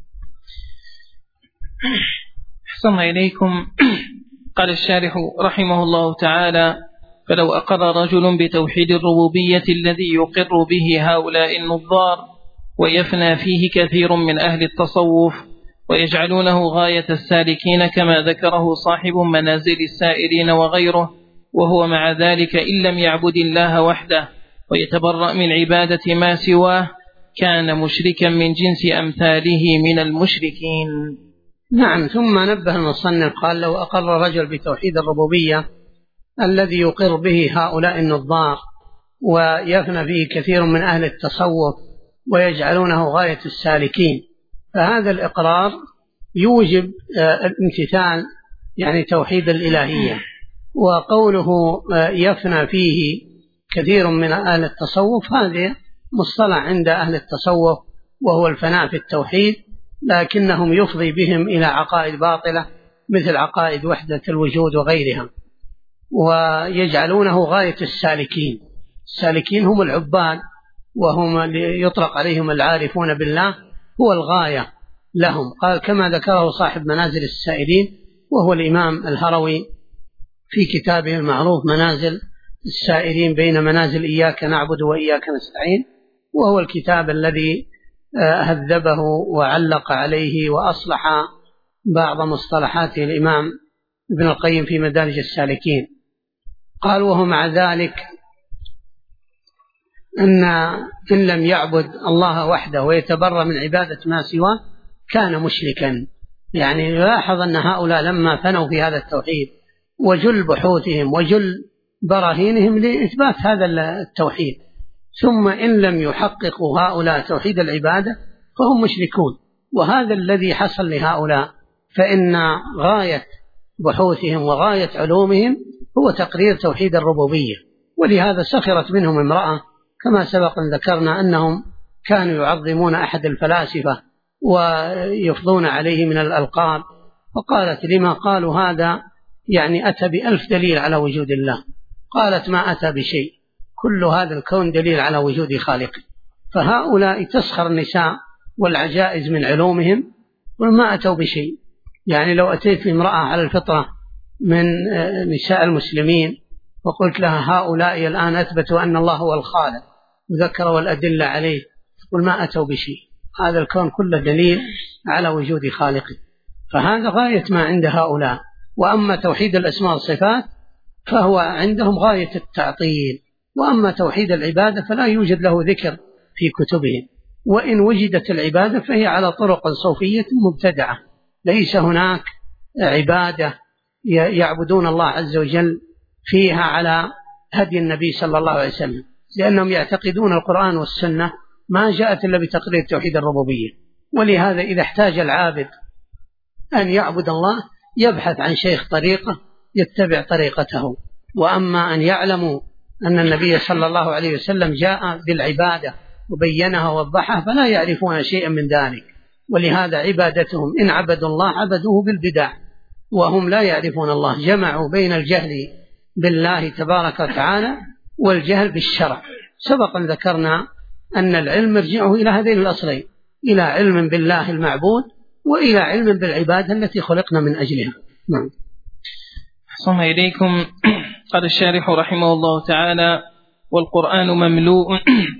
أحسن إليكم. قال الشارح رحمه الله تعالى: فلو أقر رجل بتوحيد الربوبية الذي يقر به هؤلاء النظار ويفنى فيه كثير من أهل التصوف ويجعلونه غاية السالكين كما ذكره صاحب منازل السائرين وغيره، وهو مع ذلك إن لم يعبد الله وحده ويتبرأ من عبادة ما سواه كان مشركا من جنس أمثاله من المشركين.
نعم. ثم نبه المصنف قال: لو أقر رجل بتوحيد الربوبية الذي يقر به هؤلاء النظار ويفنى فيه كثير من أهل التصوف ويجعلونه غاية السالكين، فهذا الإقرار يوجب الامتثال، يعني توحيد الإلهية. وقوله يفنى فيه كثير من أهل التصوف هذا مصطلح عند أهل التصوف، وهو الفناء في التوحيد، لكنهم يفضي بهم إلى عقائد باطلة مثل عقائد وحدة الوجود وغيرها، ويجعلونه غاية السالكين. السالكين هم العباد، وهم يطلق عليهم العارفون بالله، هو الغاية لهم. قال كما ذكره صاحب منازل السائرين، وهو الإمام الهروي في كتابه المعروف منازل السائرين بين منازل إياك نعبد وإياك نستعين، وهو الكتاب الذي هذبه وعلق عليه وأصلح بعض مصطلحاته الإمام ابن القيم في مدارج السالكين. قال: وهو مع ذلك إن لم يعبد الله وحده ويتبرأ من عبادة ما سواه كان مشركا. يعني يلاحظ أن هؤلاء لما فنوا في هذا التوحيد وجل بحوثهم وجل براهينهم لإثبات هذا التوحيد، ثم إن لم يحققوا هؤلاء توحيد العبادة فهم مشركون. وهذا الذي حصل لهؤلاء، فإن غاية بحوثهم وغاية علومهم هو تقرير توحيد الربوبية. ولهذا سخرت منهم امرأة كما سبق أن ذكرنا أنهم كانوا يعظمون أحد الفلاسفة ويفضون عليه من الألقاب، فقالت: لما قالوا هذا؟ يعني أتى ب1000 دليل على وجود الله. قالت: ما أتى بشيء، كل هذا الكون دليل على وجود خالقه. فهؤلاء تسخر النساء والعجائز من علومهم وما أتوا بشيء. يعني لو أتيت بامرأة على الفطرة من نساء المسلمين وقلت لها هؤلاء الآن أثبتوا أن الله هو الخالق وذكروا الأدلة عليه، تقول ما أتوا بشيء، هذا الكون كله دليل على وجود خالقه. فهذا غاية ما عند هؤلاء. وأما توحيد الأسماء والصفات فهو عندهم غاية التعطيل. وأما توحيد العبادة فلا يوجد له ذكر في كتبهم، وإن وجدت العبادة فهي على طرق صوفية مبتدعة، ليس هناك عبادة يعبدون الله عز وجل فيها على هدي النبي صلى الله عليه وسلم، لأنهم يعتقدون القرآن والسنة ما جاءت إلا بتقرير توحيد الربوبية. ولهذا إذا احتاج العابد أن يعبد الله يبحث عن شيخ طريقة يتبع طريقته. وأما أن يعلموا أن النبي صلى الله عليه وسلم جاء بالعبادة وبينها ووضحها فلا يعرفون شيئا من ذلك. ولهذا عبادتهم إن عبدوا الله عبدوه بالبدع وهم لا يعرفون الله، جمعوا بين الجهل بالله تبارك وتعالى والجهل بالشرع. سبقا ذكرنا أن العلم يرجعه إلى هذين الأصلين، إلى علم بالله المعبود وإلى علم بالعبادة التي خلقنا من أجلها. نعم.
أحسن إليكم. قال الشارح رحمه الله تعالى: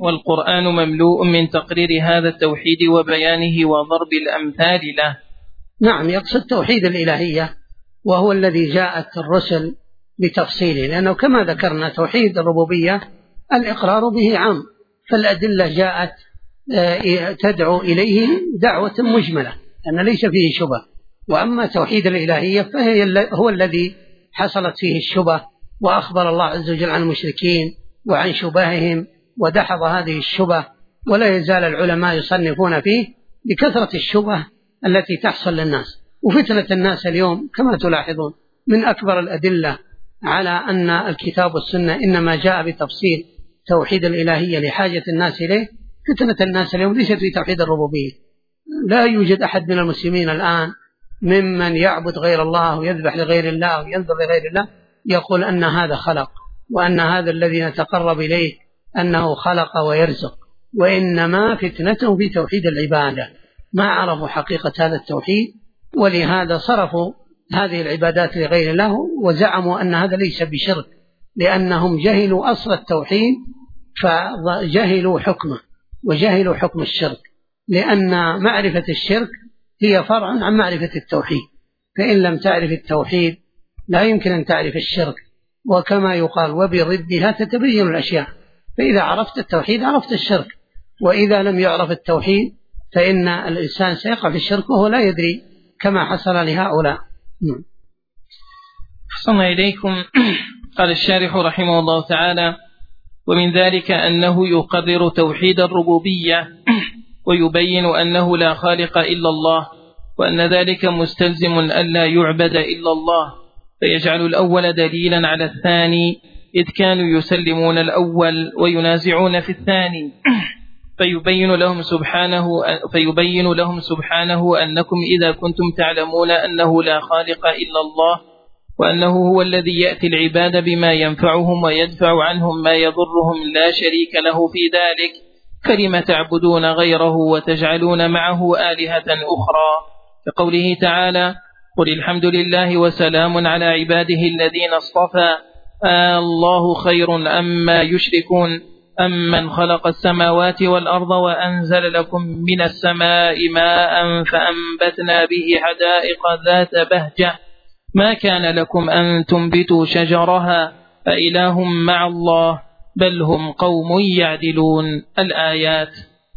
والقرآن مملوء من تقرير هذا التوحيد وبيانه وضرب الأمثال له،
نعم، يقصد توحيد الإلهية، وهو الذي جاءت الرسل بتفصيله، لأنه كما ذكرنا توحيد الربوبية الإقرار به عام، فالأدلة جاءت تدعو إليه دعوة مجملة أن ليس فيه شبه. وأما توحيد الإلهية هو الذي حصلت فيه الشبه، وأخبر الله عز وجل عن المشركين وعن شبههم ودحض هذه الشبه، ولا يزال العلماء يصنفون فيه بكثرة الشبه التي تحصل للناس. وفتنة الناس اليوم كما تلاحظون من أكبر الأدلة على أن الكتاب والسنة إنما جاء بتفصيل توحيد الإلهية لحاجة الناس إليه. فتنة الناس اليوم ليست في توحيد الربوبية. لا يوجد أحد من المسلمين الآن ممن يعبد غير الله ويذبح لغير الله وينذر لغير الله يقول أن هذا خلق، وأن هذا الذي نتقرب إليه أنه خلق ويرزق. وإنما فتنتهم في توحيد العبادة، ما عرفوا حقيقة هذا التوحيد، ولهذا صرفوا هذه العبادات لغير الله، وزعموا أن هذا ليس بشرك، لأنهم جهلوا أصل التوحيد فجهلوا حكمه وجهلوا حكم الشرك، لأن معرفة الشرك هي فرع عن معرفة التوحيد، فإن لم تعرف التوحيد لا يمكن أن تعرف الشرك. وكما يقال وبضدها تتبين الأشياء، فإذا عرفت التوحيد عرفت الشرك، وإذا لم يعرف التوحيد فإن الإنسان سيقع في الشرك وهو لا يدري كما حصل لهؤلاء.
أحسن إليكم. قال الشارح رحمه الله تعالى: ومن ذلك أنه يقرر توحيد الربوبية ويبين أنه لا خالق إلا الله، وأن ذلك مستلزم ألا يعبد إلا الله، فيجعل الأول دليلا على الثاني، إذ كانوا يسلمون الأول وينازعون في الثاني، فيبين لهم سبحانه أنكم إذا كنتم تعلمون أنه لا خالق إلا الله، وأنه هو الذي يأتي العباد بما ينفعهم ويدفع عنهم ما يضرهم لا شريك له في ذلك، فلم تعبدون غيره وتجعلون معه آلهة أخرى، كقوله تعالى: قل الحمد لله وسلام على عباده الذين اصطفى الله خير أما يشركون أمن خلق السماوات والأرض وأنزل لكم من السماء ماء فأنبتنا به حدائق ذات بهجة ما كان لكم أن تنبتوا شجرها أإله مع الله بل هم قوم يعدلون. الآيات.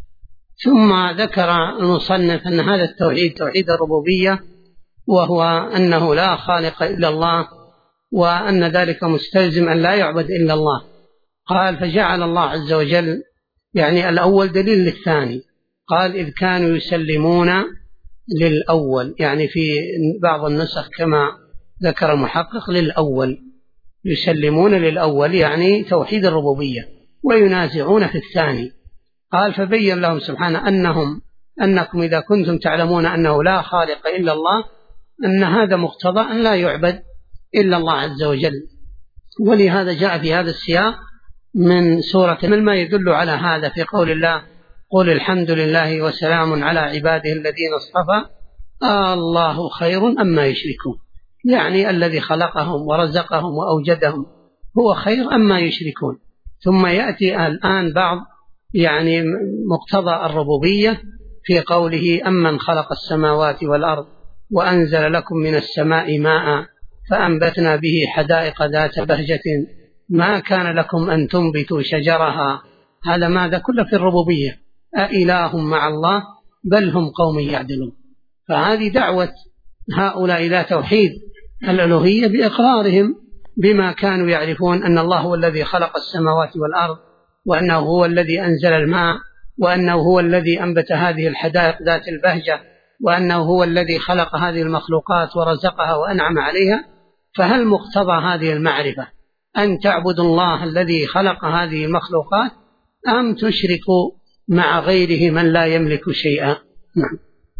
ثم ذكر المصنف أن هذا التوحيد توحيد الربوبية، وهو أنه لا خالق إلا الله، وأن ذلك مستلزم أن لا يعبد إلا الله. قال: فجعل الله عز وجل يعني الأول دليل للثاني. قال: إذ كانوا يسلمون للأول، يعني في بعض النسخ كما ذكر المحقق للأول، يسلمون للأول يعني توحيد الربوبية، وينازعون في الثاني. قال: فبين لهم سبحانه أنكم إذا كنتم تعلمون أنه لا خالق إلا الله، أن هذا مقتضى أن لا يعبد إلا الله عز وجل. ولهذا جاء في هذا السياق من سورة ما يدل على هذا في قول الله: قل الحمد لله وسلام على عباده الذين اصطفى الله خير أما يشركون، يعني الذي خلقهم ورزقهم وأوجدهم هو خير أما يشركون. ثم يأتي الآن بعض يعني مقتضى الربوبية في قوله: أمن خلق السماوات والأرض وأنزل لكم من السماء ماء فأنبتنا به حدائق ذات بهجة ما كان لكم أن تنبتوا شجرها. هذا ماذا كله في الربوبية، أإله مع الله بل هم قوم يعدلون. فهذه دعوة هؤلاء إلى توحيد الألوهية بإقرارهم بما كانوا يعرفون أن الله هو الذي خلق السماوات والأرض، وأنه هو الذي أنزل الماء، وأنه هو الذي أنبت هذه الحدائق ذات البهجة، وأنه هو الذي خلق هذه المخلوقات ورزقها وأنعم عليها. فهل مقتضى هذه المعرفة أن تعبدوا الله الذي خلق هذه المخلوقات، أم تشركوا مع غيره من لا يملك شيئا؟ نعم.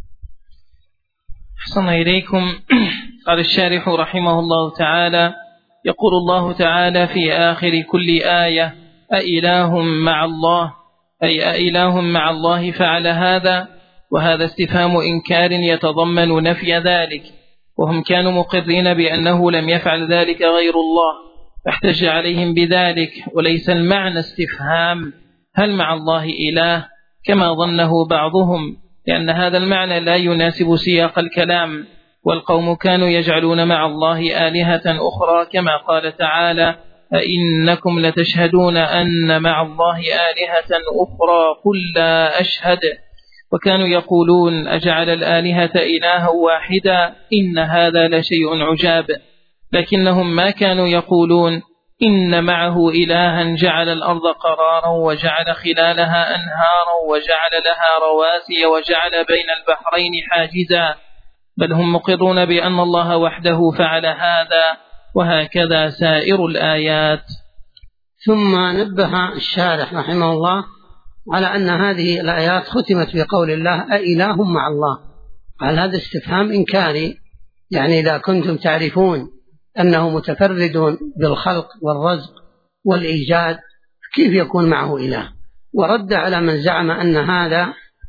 أحسن إليكم. قال الشارح رحمه الله تعالى: يقول الله تعالى في آخر كل آية: أإله مع الله، أي أإله مع الله فعل هذا، وهذا استفهام إنكار يتضمن نفي ذلك، وهم كانوا مقرين بأنه لم يفعل ذلك غير الله، فاحتج عليهم بذلك. وليس المعنى استفهام هل مع الله إله كما ظنه بعضهم، لأن هذا المعنى لا يناسب سياق الكلام، والقوم كانوا يجعلون مع الله آلهة أخرى كما قال تعالى: أئنكم لتشهدون أن مع الله آلهة أخرى قل لا أشهد. وكانوا يقولون: أجعل الآلهة إلها واحدا إن هذا لشيء عجاب. لكنهم ما كانوا يقولون إن معه إلها جعل الأرض قرارا وجعل خلالها أنهارا وجعل لها رواسي وجعل بين البحرين حاجزا، بل هم مقرون بأن الله وحده فعل هذا، وهكذا سائر الآيات.
ثم نبه الشارح رحمه الله على أن هذه الآيات ختمت بقول الله: أإله مع الله. على هذا استفهام إنكاري، يعني إذا كنتم تعرفون أنه متفرد بالخلق والرزق والإيجاد كيف يكون معه إله؟ ورد على من زعم أن هذا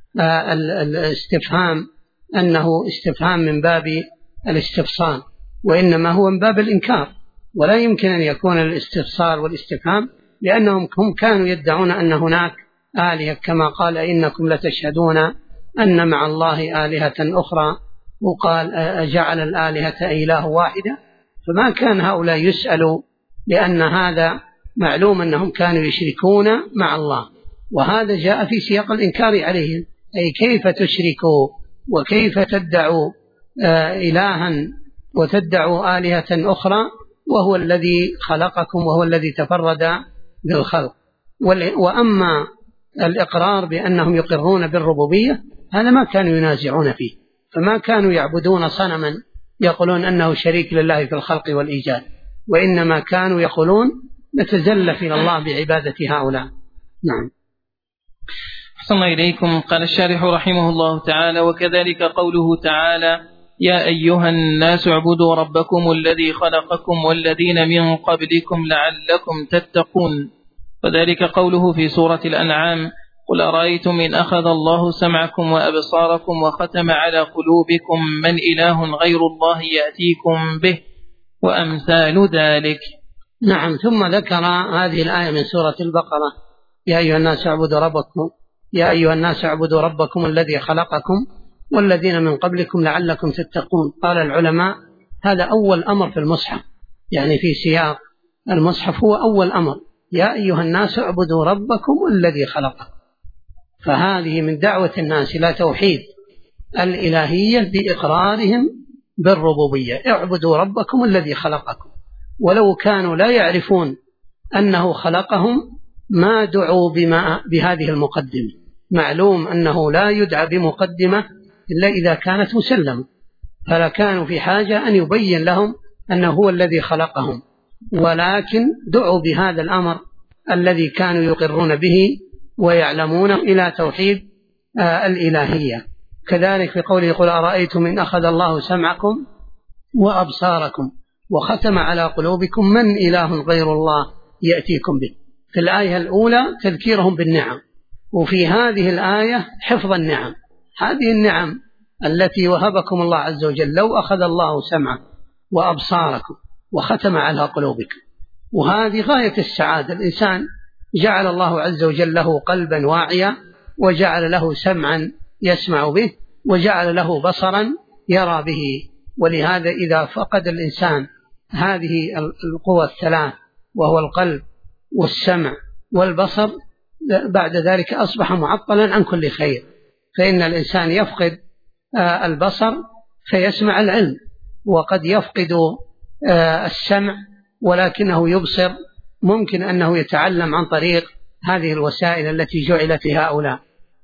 الاستفهام أنه استفهام من باب الاستفصال، وإنما هو من باب الإنكار، ولا يمكن أن يكون الاستفصال والاستفهام، لأنهم هم كانوا يدعون أن هناك آلهة كما قال: إنكم لتشهدون أن مع الله آلهة أخرى، وقال: أجعل الآلهة إله واحدة. فما كان هؤلاء يسألوا، لأن هذا معلوم أنهم كانوا يشركون مع الله، وهذا جاء في سياق الإنكار عليهم: أي كيف تشركوا وكيف تدعوا إلها وتدعوا آلهة أخرى وهو الذي خلقكم وهو الذي تفرد بالخلق. وأما الإقرار بأنهم يقرون بالربوبية هذا ما كانوا ينازعون فيه، فما كانوا يعبدون صنما يقولون أنه شريك لله في الخلق والإيجاد، وإنما كانوا يقولون نتزلف إلى الله بعبادة هؤلاء. نعم.
أحسن إليكم. قال الشارح رحمه الله تعالى: وكذلك قوله تعالى: يا أيها الناس اعبدوا ربكم الذي خلقكم والذين من قبلكم لعلكم تتقون. وذلك قوله في سورة الأنعام: قل أرأيتم إن أخذ الله سمعكم وأبصاركم وختم على قلوبكم من إله غير الله يأتيكم به، وأمثال ذلك.
نعم. ثم ذكر هذه الآية من سورة البقرة: يا أيها الناس اعبدوا ربكم الذي خلقكم والذين من قبلكم لعلكم تتقون. قال العلماء هذا أول أمر في المصحف، يعني في سياق المصحف هو أول أمر: يا أيها الناس اعبدوا ربكم الذي خلقكم. فهذه من دعوة الناس إلى توحيد الإلهية بإقرارهم بالربوبية: اعبدوا ربكم الذي خلقكم. ولو كانوا لا يعرفون أنه خلقهم ما دعوا بهذه المقدمة. معلوم أنه لا يدعى بمقدمة إلا إذا كانت مسلمة، فلا كانوا في حاجة أن يبين لهم أنه هو الذي خلقهم، ولكن دعوا بهذا الأمر الذي كانوا يقرون به ويعلمون إلى توحيد الإلهية. كذلك في قوله: قل أرأيتم إن أخذ الله سمعكم وأبصاركم وختم على قلوبكم من إله غير الله يأتيكم به. في الآية الأولى تذكيرهم بالنعم، وفي هذه الآية حفظ النعم. هذه النعم التي وهبكم الله عز وجل: لو أخذ الله سمعكم وأبصاركم وختم على قلوبكم. وهذه غاية السعادة. الإنسان جعل الله عز وجل له قلبا واعيا، وجعل له سمعا يسمع به، وجعل له بصرا يرى به. ولهذا إذا فقد الإنسان هذه القوى الثلاث، وهو القلب والسمع والبصر، بعد ذلك أصبح معطلا عن كل خير. فإن الإنسان يفقد البصر فيسمع العلم، وقد يفقد السمع ولكنه يبصر، ممكن أنه يتعلم عن طريق هذه الوسائل التي جعلت لهؤلاء.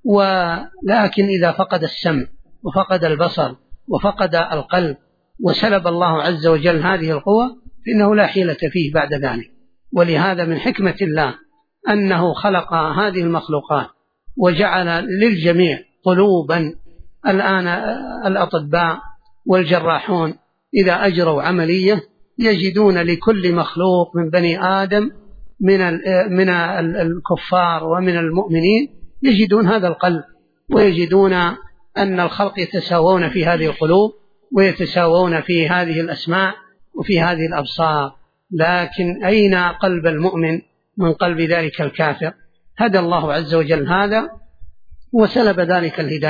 ولكن إذا فقد السمع وفقد البصر وفقد القلب وسلب الله عز وجل هذه القوة فإنه لا حيلة فيه بعد ذلك. ولهذا من حكمة الله أنه خلق هذه المخلوقات وجعل للجميع قلوبا. الآن الأطباء والجراحون إذا أجروا عملية يجدون لكل مخلوق من بني آدم من الكفار ومن المؤمنين يجدون هذا القلب، ويجدون أن الخلق يتساوون في هذه القلوب ويتساوون في هذه الأسماع وفي هذه الأبصار. لكن أين قلب المؤمن من قلب ذلك الكافر؟ هدى الله عز وجل هذا وسلب ذلك الهداية.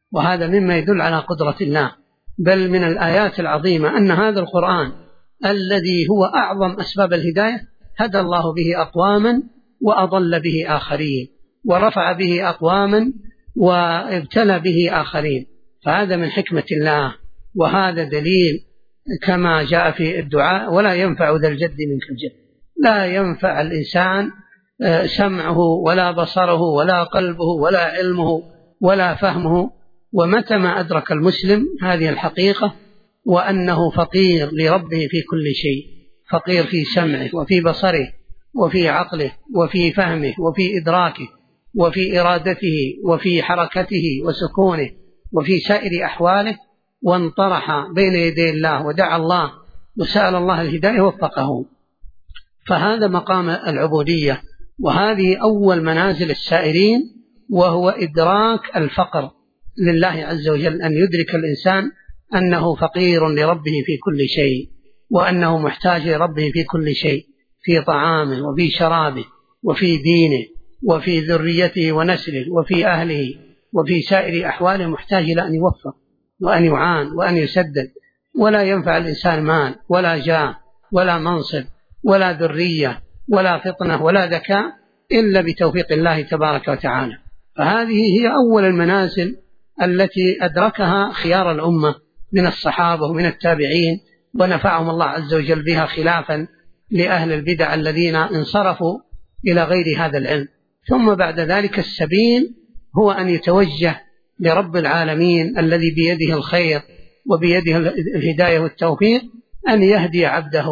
وهذا مما يدل على قدرة الله. بل من الآيات العظيمة أن هذا القرآن الذي هو أعظم أسباب الهداية هدى الله به أقواما وأضل به آخرين، ورفع به أقواما وابتلى به آخرين، فهذا من حكمة الله. وهذا دليل كما جاء في الدعاء: ولا ينفع ذا الجد منك الجد. لا ينفع الإنسان سمعه ولا بصره ولا قلبه ولا علمه ولا فهمه. ومتى ما أدرك المسلم هذه الحقيقة وأنه فقير لربه في كل شيء، فقير في سمعه وفي بصره وفي عقله وفي فهمه وفي إدراكه وفي إرادته وفي حركته وسكونه وفي سائر أحواله، وانطرح بين يدي الله ودعا الله وسأل الله الهداية وفقه، فهذا مقام العبودية. وهذه أول منازل السائرين، وهو إدراك الفقر لله عز وجل، أن يدرك الإنسان أنه فقير لربه في كل شيء، وأنه محتاج لربه في كل شيء، في طعامه وفي شرابه وفي دينه وفي ذريته ونسله وفي أهله وفي سائر أحواله، محتاج إلى أن يوفق وأن يعان وأن يسدد. ولا ينفع الإنسان مال ولا جاه ولا منصب ولا ذرية ولا فطنة ولا ذكاء إلا بتوفيق الله تبارك وتعالى. فهذه هي أول المنازل التي أدركها خيار الأمة من الصحابة ومن التابعين، ونفعهم الله عز وجل بها، خلافا لأهل البدع الذين انصرفوا إلى غير هذا العلم. ثم بعد ذلك السبيل هو أن يتوجه لرب العالمين الذي بيده الخير وبيده الهداية والتوفيق، أن يهدي عبده.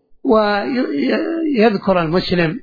ويذكر المسلم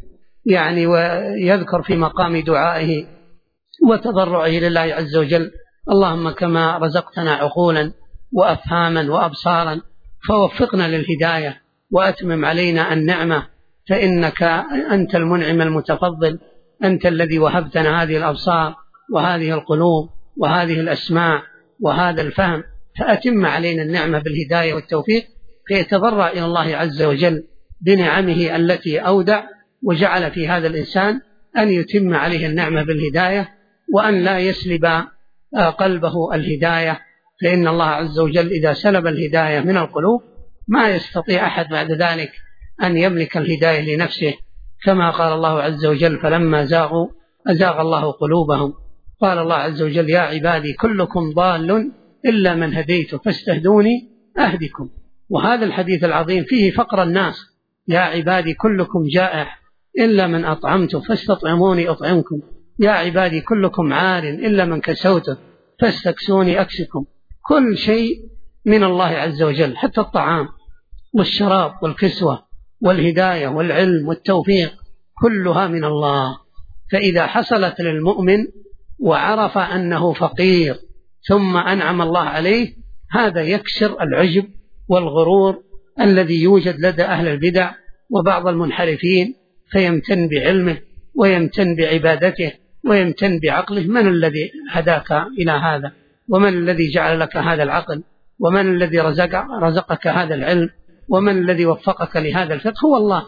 ويذكر في مقام دعائه وتضرعه لله عز وجل: اللهم كما رزقتنا عقولا وأفهاما وأبصارا فوفقنا للهداية وأتمم علينا النعمة، فإنك أنت المنعم المتفضل، أنت الذي وهبتنا هذه الأبصار وهذه القلوب وهذه الأسماع وهذا الفهم، فأتم علينا النعمة بالهداية والتوفيق. فيتضرع إلى الله عز وجل بنعمه التي أودع وجعل في هذا الإنسان أن يتم عليه النعمة بالهداية، وأن لا يسلب قلبه الهداية، فإن الله عز وجل إذا سلب الهداية من القلوب ما يستطيع أحد بعد ذلك أن يملك الهداية لنفسه، كما قال الله عز وجل: فلما زاغوا أزاغ الله قلوبهم. قال الله عز وجل: يا عبادي كلكم ضال إلا من هديته فاستهدوني أهدكم. وهذا الحديث العظيم فيه فقر الناس: يا عبادي كلكم جائع إلا من أطعمته فاستطعموني أطعمكم، يا عبادي كلكم عار إلا من كسوته فاستكسوني أكسكم. كل شيء من الله عز وجل، حتى الطعام والشراب والكسوة والهداية والعلم والتوفيق كلها من الله. فإذا حصلت للمؤمن وعرف أنه فقير ثم أنعم الله عليه، هذا يكسر العجب والغرور الذي يوجد لدى أهل البدع وبعض المنحرفين، فيمتن بعلمه ويمتن بعبادته ويمتن بعقله. من الذي هداك إلى هذا؟ ومن الذي جعل لك هذا العقل؟ ومن الذي رزقك هذا العلم؟ ومن الذي وفقك لهذا الفقه؟ هو الله.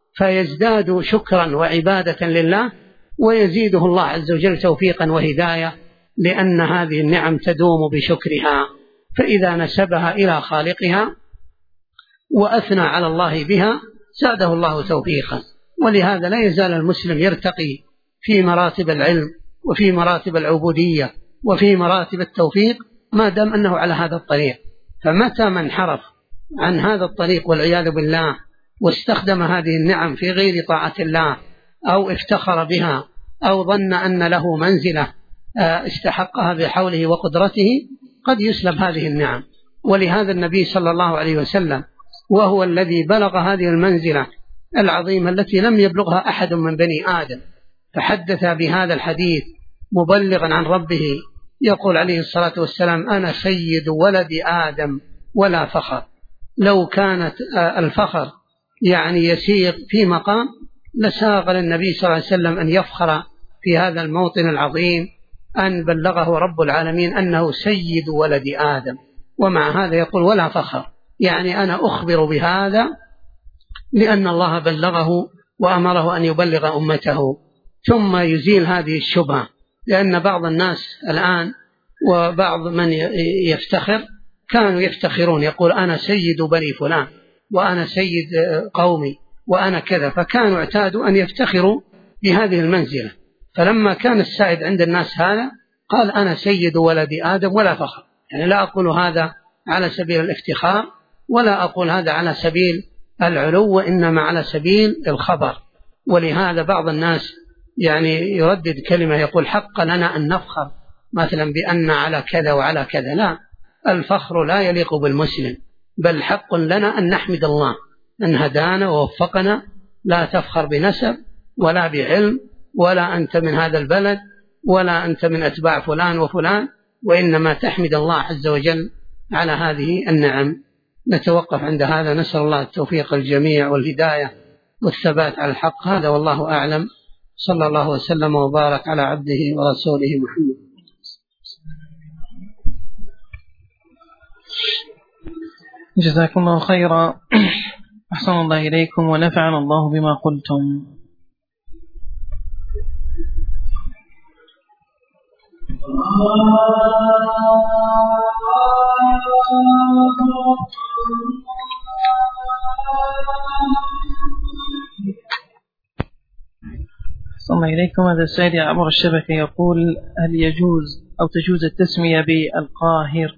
فيزداد شكرا وعبادة لله، ويزيده الله عز وجل توفيقا وهداية، لأن هذه النعم تدوم بشكرها. فإذا نسبها إلى خالقها وأثنى على الله بها زاده الله توفيقا. ولهذا لا يزال المسلم يرتقي في مراتب العلم وفي مراتب العبودية وفي مراتب التوفيق ما دام أنه على هذا الطريق. فمتى من انحرف عن هذا الطريق والعياذ بالله واستخدم هذه النعم في غير طاعة الله، أو افتخر بها، أو ظن أن له منزلة استحقها بحوله وقدرته، قد يسلب هذه النعم. ولهذا النبي صلى الله عليه وسلم وهو الذي بلغ هذه المنزلة العظيمة التي لم يبلغها أحد من بني آدم، فحدث بهذا الحديث مبلغا عن ربه، يقول عليه الصلاة والسلام: أنا سيد ولد آدم ولا فخر. لو كانت الفخر يسير في مقام لساغ للنبي صلى الله عليه وسلم أن يفخر في هذا الموطن العظيم أن بلغه رب العالمين أنه سيد ولد آدم. ومع هذا يقول ولا فخر، أنا أخبر بهذا لأن الله بلغه وأمره أن يبلغ أمته. ثم يزيل هذه الشبهة، لأن بعض الناس الآن وبعض من يفتخر كانوا يفتخرون، يقول أنا سيد بني فلان وأنا سيد قومي وأنا كذا، فكانوا اعتادوا أن يفتخروا بهذه المنزلة. فلما كان السائد عند الناس هذا قال أنا سيد ولد آدم ولا فخر، يعني لا أقول هذا على سبيل الافتخار ولا أقول هذا على سبيل العلو، وإنما على سبيل الخبر. ولهذا بعض الناس يعني يردد كلمة يقول حق لنا أن نفخر مثلا بأن على كذا وعلى كذا. لا، الفخر لا يليق بالمسلم، بل حق لنا أن نحمد الله أن هدانا ووفقنا. لا تفخر بنسب ولا بعلم، ولا أنت من هذا البلد ولا أنت من أتباع فلان وفلان، وإنما تحمد الله عز وجل على هذه النعم. نتوقف عند هذا، نسأل الله التوفيق الجميع والهداية والثبات على الحق. هذا والله أعلم، صلى الله وسلم وبارك على عبده ورسوله محمد.
جزاكم الله خيرا، أحسن الله إليكم ونفعنا الله بما قلتم. أحسن الله إليكم. هذا السائل عبر الشبكة يقول هل يجوز أو تجوز التسمية بالقاهر؟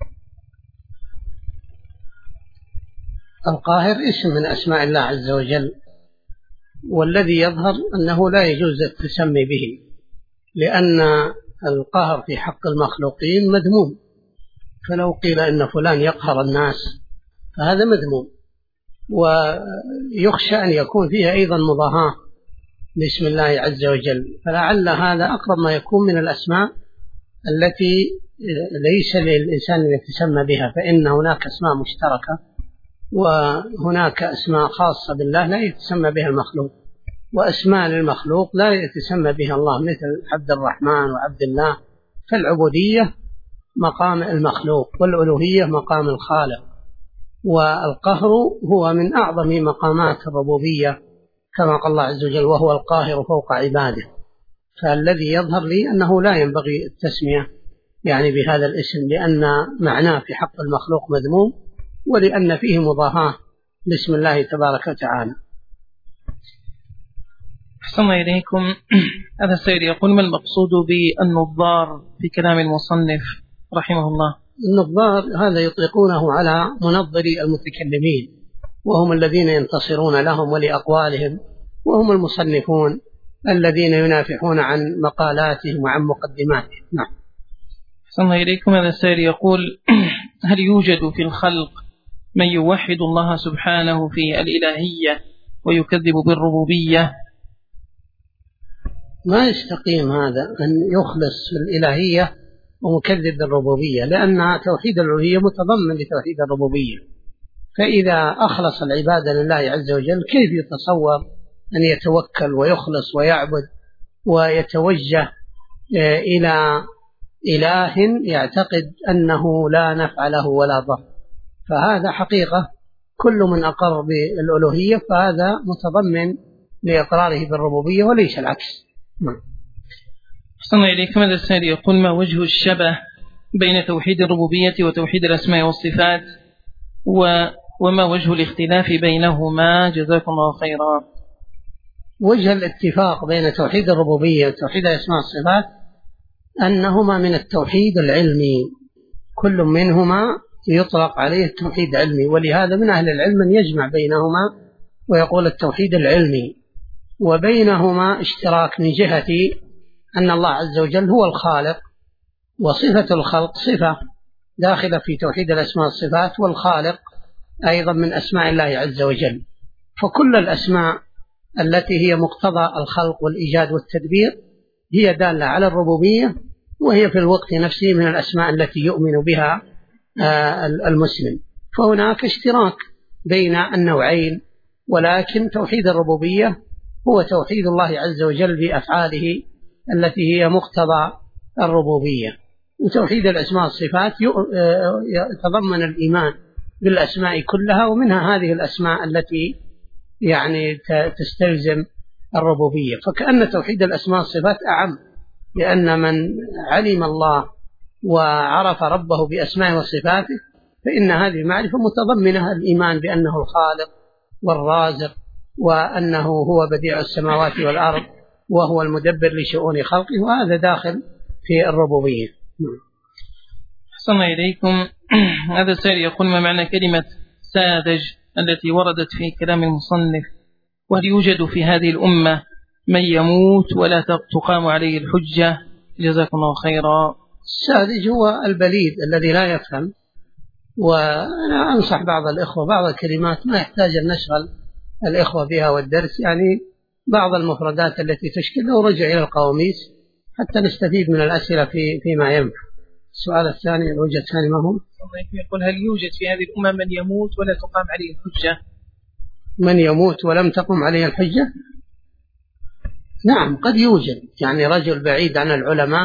القاهر اسم من أسماء الله عز وجل، والذي يظهر أنه لا يجوز التسمي به، لأن القهر في حق المخلوقين مذموم، فلو قيل إن فلان يقهر الناس فهذا مذموم، ويخشى أن يكون فيها أيضا مضاهاة باسم الله عز وجل. فلعل هذا أقرب ما يكون من الأسماء التي ليس للإنسان أن يتسمى بها، فإن هناك أسماء مشتركة وهناك أسماء خاصة بالله لا يتسمى بها المخلوق، وأسماء للمخلوق لا يتسمى بها الله، مثل عبد الرحمن وعبد الله. فالعبودية مقام المخلوق والألوهية مقام الخالق، والقهر هو من أعظم مقامات الربوبية كما قال الله عز وجل وهو القاهر فوق عباده. فالذي يظهر لي أنه لا ينبغي التسمية يعني بهذا الاسم، لأن معناه في حق المخلوق مذموم، ولأن فيه مضاهاة باسم الله تبارك وتعالى.
أحسن الله إليكم. هذا السائل يقول ما المقصود بالنظار في كلام المصنف رحمه الله؟
النظار هذا يطلقونه على منظري المتكلمين، وهم الذين ينتصرون لهم ولأقوالهم، وهم المصنفون الذين ينافحون عن مقالاتهم وعن مقدماتهم. نعم.
أحسن الله إليكم. هذا السائل يقول هل يوجد في الخلق من يوحد الله سبحانه في الإلهية ويكذب بالربوبية؟
ما يستقيم هذا أن يخلص في الإلهية ومكذب بالربوبية، لأن توحيد الألوهية متضمن لتوحيد الربوبية. فإذا أخلص العبادة لله عز وجل كيف يتصور أن يتوكل ويخلص ويعبد ويتوجه إلى إله يعتقد أنه لا نفع له ولا ضر؟ فهذا حقيقة كل من أقر بالألوهية فهذا متضمن لإقراره بالربوبية وليس العكس.
أحسن إليكم. هذا السائل يقول ما وجه الشبه بين توحيد الربوبية وتوحيد الأسماء والصفات وما وجه الاختلاف بينهما؟ جزاكم الله خيرا.
وجه الاتفاق بين توحيد الربوبية وتوحيد الأسماء والصفات أنهما من التوحيد العلمي، كل منهما يطلق عليه التوحيد العلمي، ولهذا من أهل العلم من يجمع بينهما ويقول التوحيد العلمي. وبينهما اشتراك من جهة أن الله عز وجل هو الخالق، وصفة الخلق صفة داخلة في توحيد الأسماء والصفات، والخالق أيضا من أسماء الله عز وجل. فكل الأسماء التي هي مقتضى الخلق والإيجاد والتدبير هي دالة على الربوبية، وهي في الوقت نفسه من الأسماء التي يؤمن بها المسلم. فهناك اشتراك بين النوعين، ولكن توحيد الربوبية هو توحيد الله عز وجل بأفعاله التي هي مقتضى الربوبية، وتوحيد الأسماء والصفات يتضمن الإيمان بالأسماء كلها، ومنها هذه الأسماء التي يعني تستلزم الربوبية. فكأن توحيد الأسماء والصفات أعم، لأن من علم الله وعرف ربه بأسمائه وصفاته، فإن هذه المعرفة متضمنة الإيمان بأنه الخالق والرازق، وأنه هو بديع السماوات والأرض، وهو المدبر لشؤون خلقه، وهذا داخل في الربوبية.
أحسن إليكم. هذا السائل يقول: ما معنى كلمة ساذج التي وردت في كلام المصنف؟ وهل يوجد في هذه الأمة من يموت ولا تقام عليه الحجة؟ جزاكم الله خيرا.
الساذج هو البليد الذي لا يفهم، وأنا أنصح بعض الإخوة بعض الكلمات ما يحتاج أن نشغل الإخوة بها والدرس، يعني بعض المفردات التي تشكل لو رجع إلى القواميس حتى نستفيد من الأسئلة فيما ينفع. السؤال الثاني الوجه الثاني ما هو؟
يقول: هل يوجد في هذه الأمة من يموت ولا تقام عليه الحجة؟
من يموت ولم تقم عليه الحجة؟ نعم قد يوجد، يعني رجل بعيد عن العلماء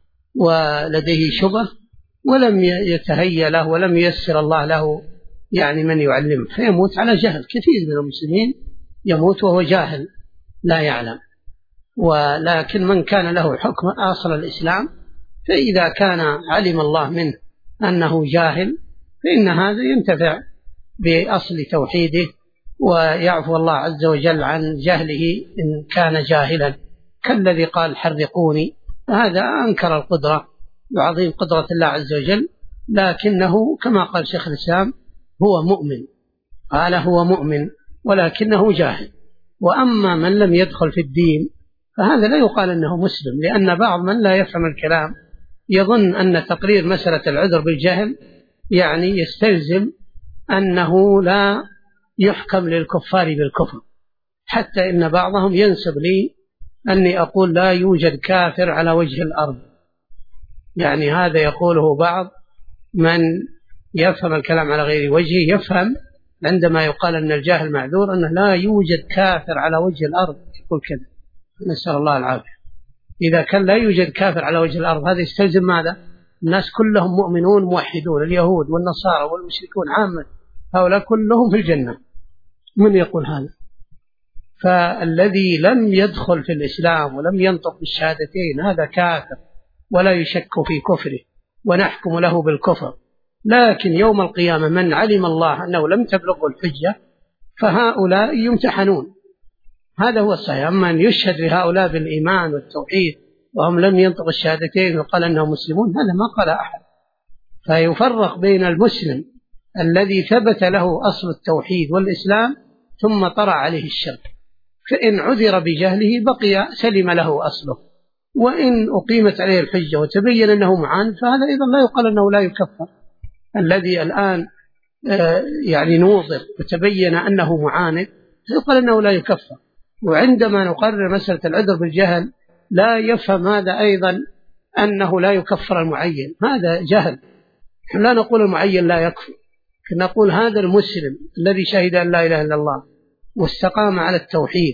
ولديه شبه ولم يتهيأ له ولم ييسر الله له يعني من يعلمه فيموت على جهل. كثير من المسلمين يموت وهو جاهل لا يعلم، ولكن من كان له حكم أصل الإسلام فإذا كان علم الله منه أنه جاهل فإن هذا ينتفع بأصل توحيده ويعفو الله عز وجل عن جهله إن كان جاهلا، كالذي قال حرقوني، هذا أنكر القدرة وعظيم قدرة الله عز وجل، لكنه كما قال شيخ الإسلام هو مؤمن، قال هو مؤمن ولكنه جاهل. وأما من لم يدخل في الدين فهذا لا يقال أنه مسلم، لأن بعض من لا يفهم الكلام يظن أن تقرير مسألة العذر بالجهل يعني يستلزم أنه لا يحكم للكفار بالكفر، حتى إن بعضهم ينسب لي أني أقول لا يوجد كافر على وجه الأرض، يعني هذا يقوله بعض من يفهم الكلام على غير وجهه، يفهم عندما يقال أن الجاهل معذور أنه لا يوجد كافر على وجه الأرض، يقول كذا، نسأل الله العافية. إذا كان لا يوجد كافر على وجه الأرض هذا يستلزم ماذا؟ الناس كلهم مؤمنون موحدون، اليهود والنصارى والمشركون عامة هؤلاء كلهم في الجنة، من يقول هذا؟ فالذي لم يدخل في الإسلام ولم ينطق بالشهادتين هذا كافر ولا يشك في كفره ونحكم له بالكفر، لكن يوم القيامة من علم الله أنه لم تبلغه الحجة فهؤلاء يمتحنون، هذا هو الصحيح. أما أن يشهد لهؤلاء بالإيمان والتوحيد وهم لم ينطق الشهادتين وقال أنهم مسلمون هذا ما قال أحد. فيفرق بين المسلم الذي ثبت له أصل التوحيد والإسلام ثم طرأ عليه الشرك، فإن عذر بجهله بقي سلم له أصله، وإن أقيمت عليه الحجة وتبين أنه معاند فهذا أيضا لا يقال أنه لا يكفر. الذي الآن يعني نوظر وتبين أنه معاند يقال أنه لا يكفر. وعندما نقرر مسألة العذر بالجهل لا يفهم هذا أيضا أنه لا يكفر المعين، هذا جهل. لا نقول المعين لا يكفر، نقول هذا المسلم الذي شهد أن لا إله إلا الله واستقام على التوحيد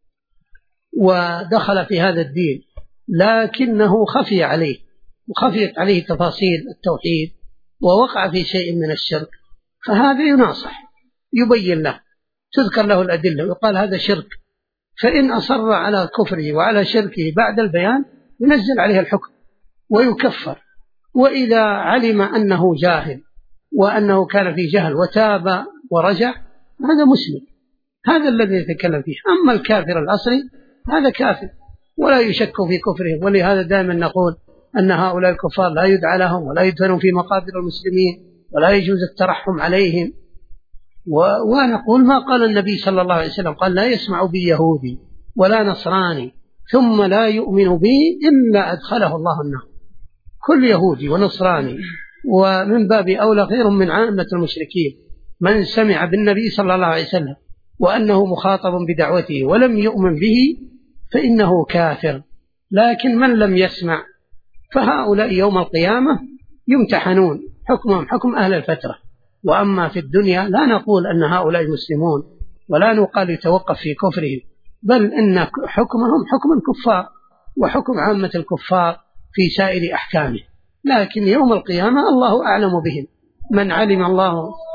ودخل في هذا الدين لكنه خفي عليه وخفيت عليه تفاصيل التوحيد ووقع في شيء من الشرك، فهذا يناصح يبين له، تذكر له الأدلة ويقال هذا شرك، فإن أصر على كفره وعلى شركه بعد البيان ينزل عليه الحكم ويكفر. وإذا علم أنه جاهل وأنه كان في جهل وتاب ورجع هذا مسلم، هذا الذي يتكلم فيه. أما الكافر الأصلي هذا كافر ولا يشك في كفره، ولهذا دائما نقول أن هؤلاء الكفار لا يدعى لهم ولا يدفنون في مقابر المسلمين ولا يجوز الترحم عليهم. ونقول ما قال النبي صلى الله عليه وسلم، قال لا يسمع بي يهودي ولا نصراني ثم لا يؤمن بي إلا أدخله الله النار. كل يهودي ونصراني ومن باب أولى غير من عامة المشركين من سمع بالنبي صلى الله عليه وسلم وأنه مخاطب بدعوته ولم يؤمن به فإنه كافر. لكن من لم يسمع فهؤلاء يوم القيامة يمتحنون حكمهم حكم أهل الفترة. وأما في الدنيا لا نقول أن هؤلاء مسلمون ولا نقال يتوقف في كفرهم، بل إن حكمهم حكم الكفار وحكم عامة الكفار في سائر أحكامه، لكن يوم القيامة الله أعلم بهم. من علم الله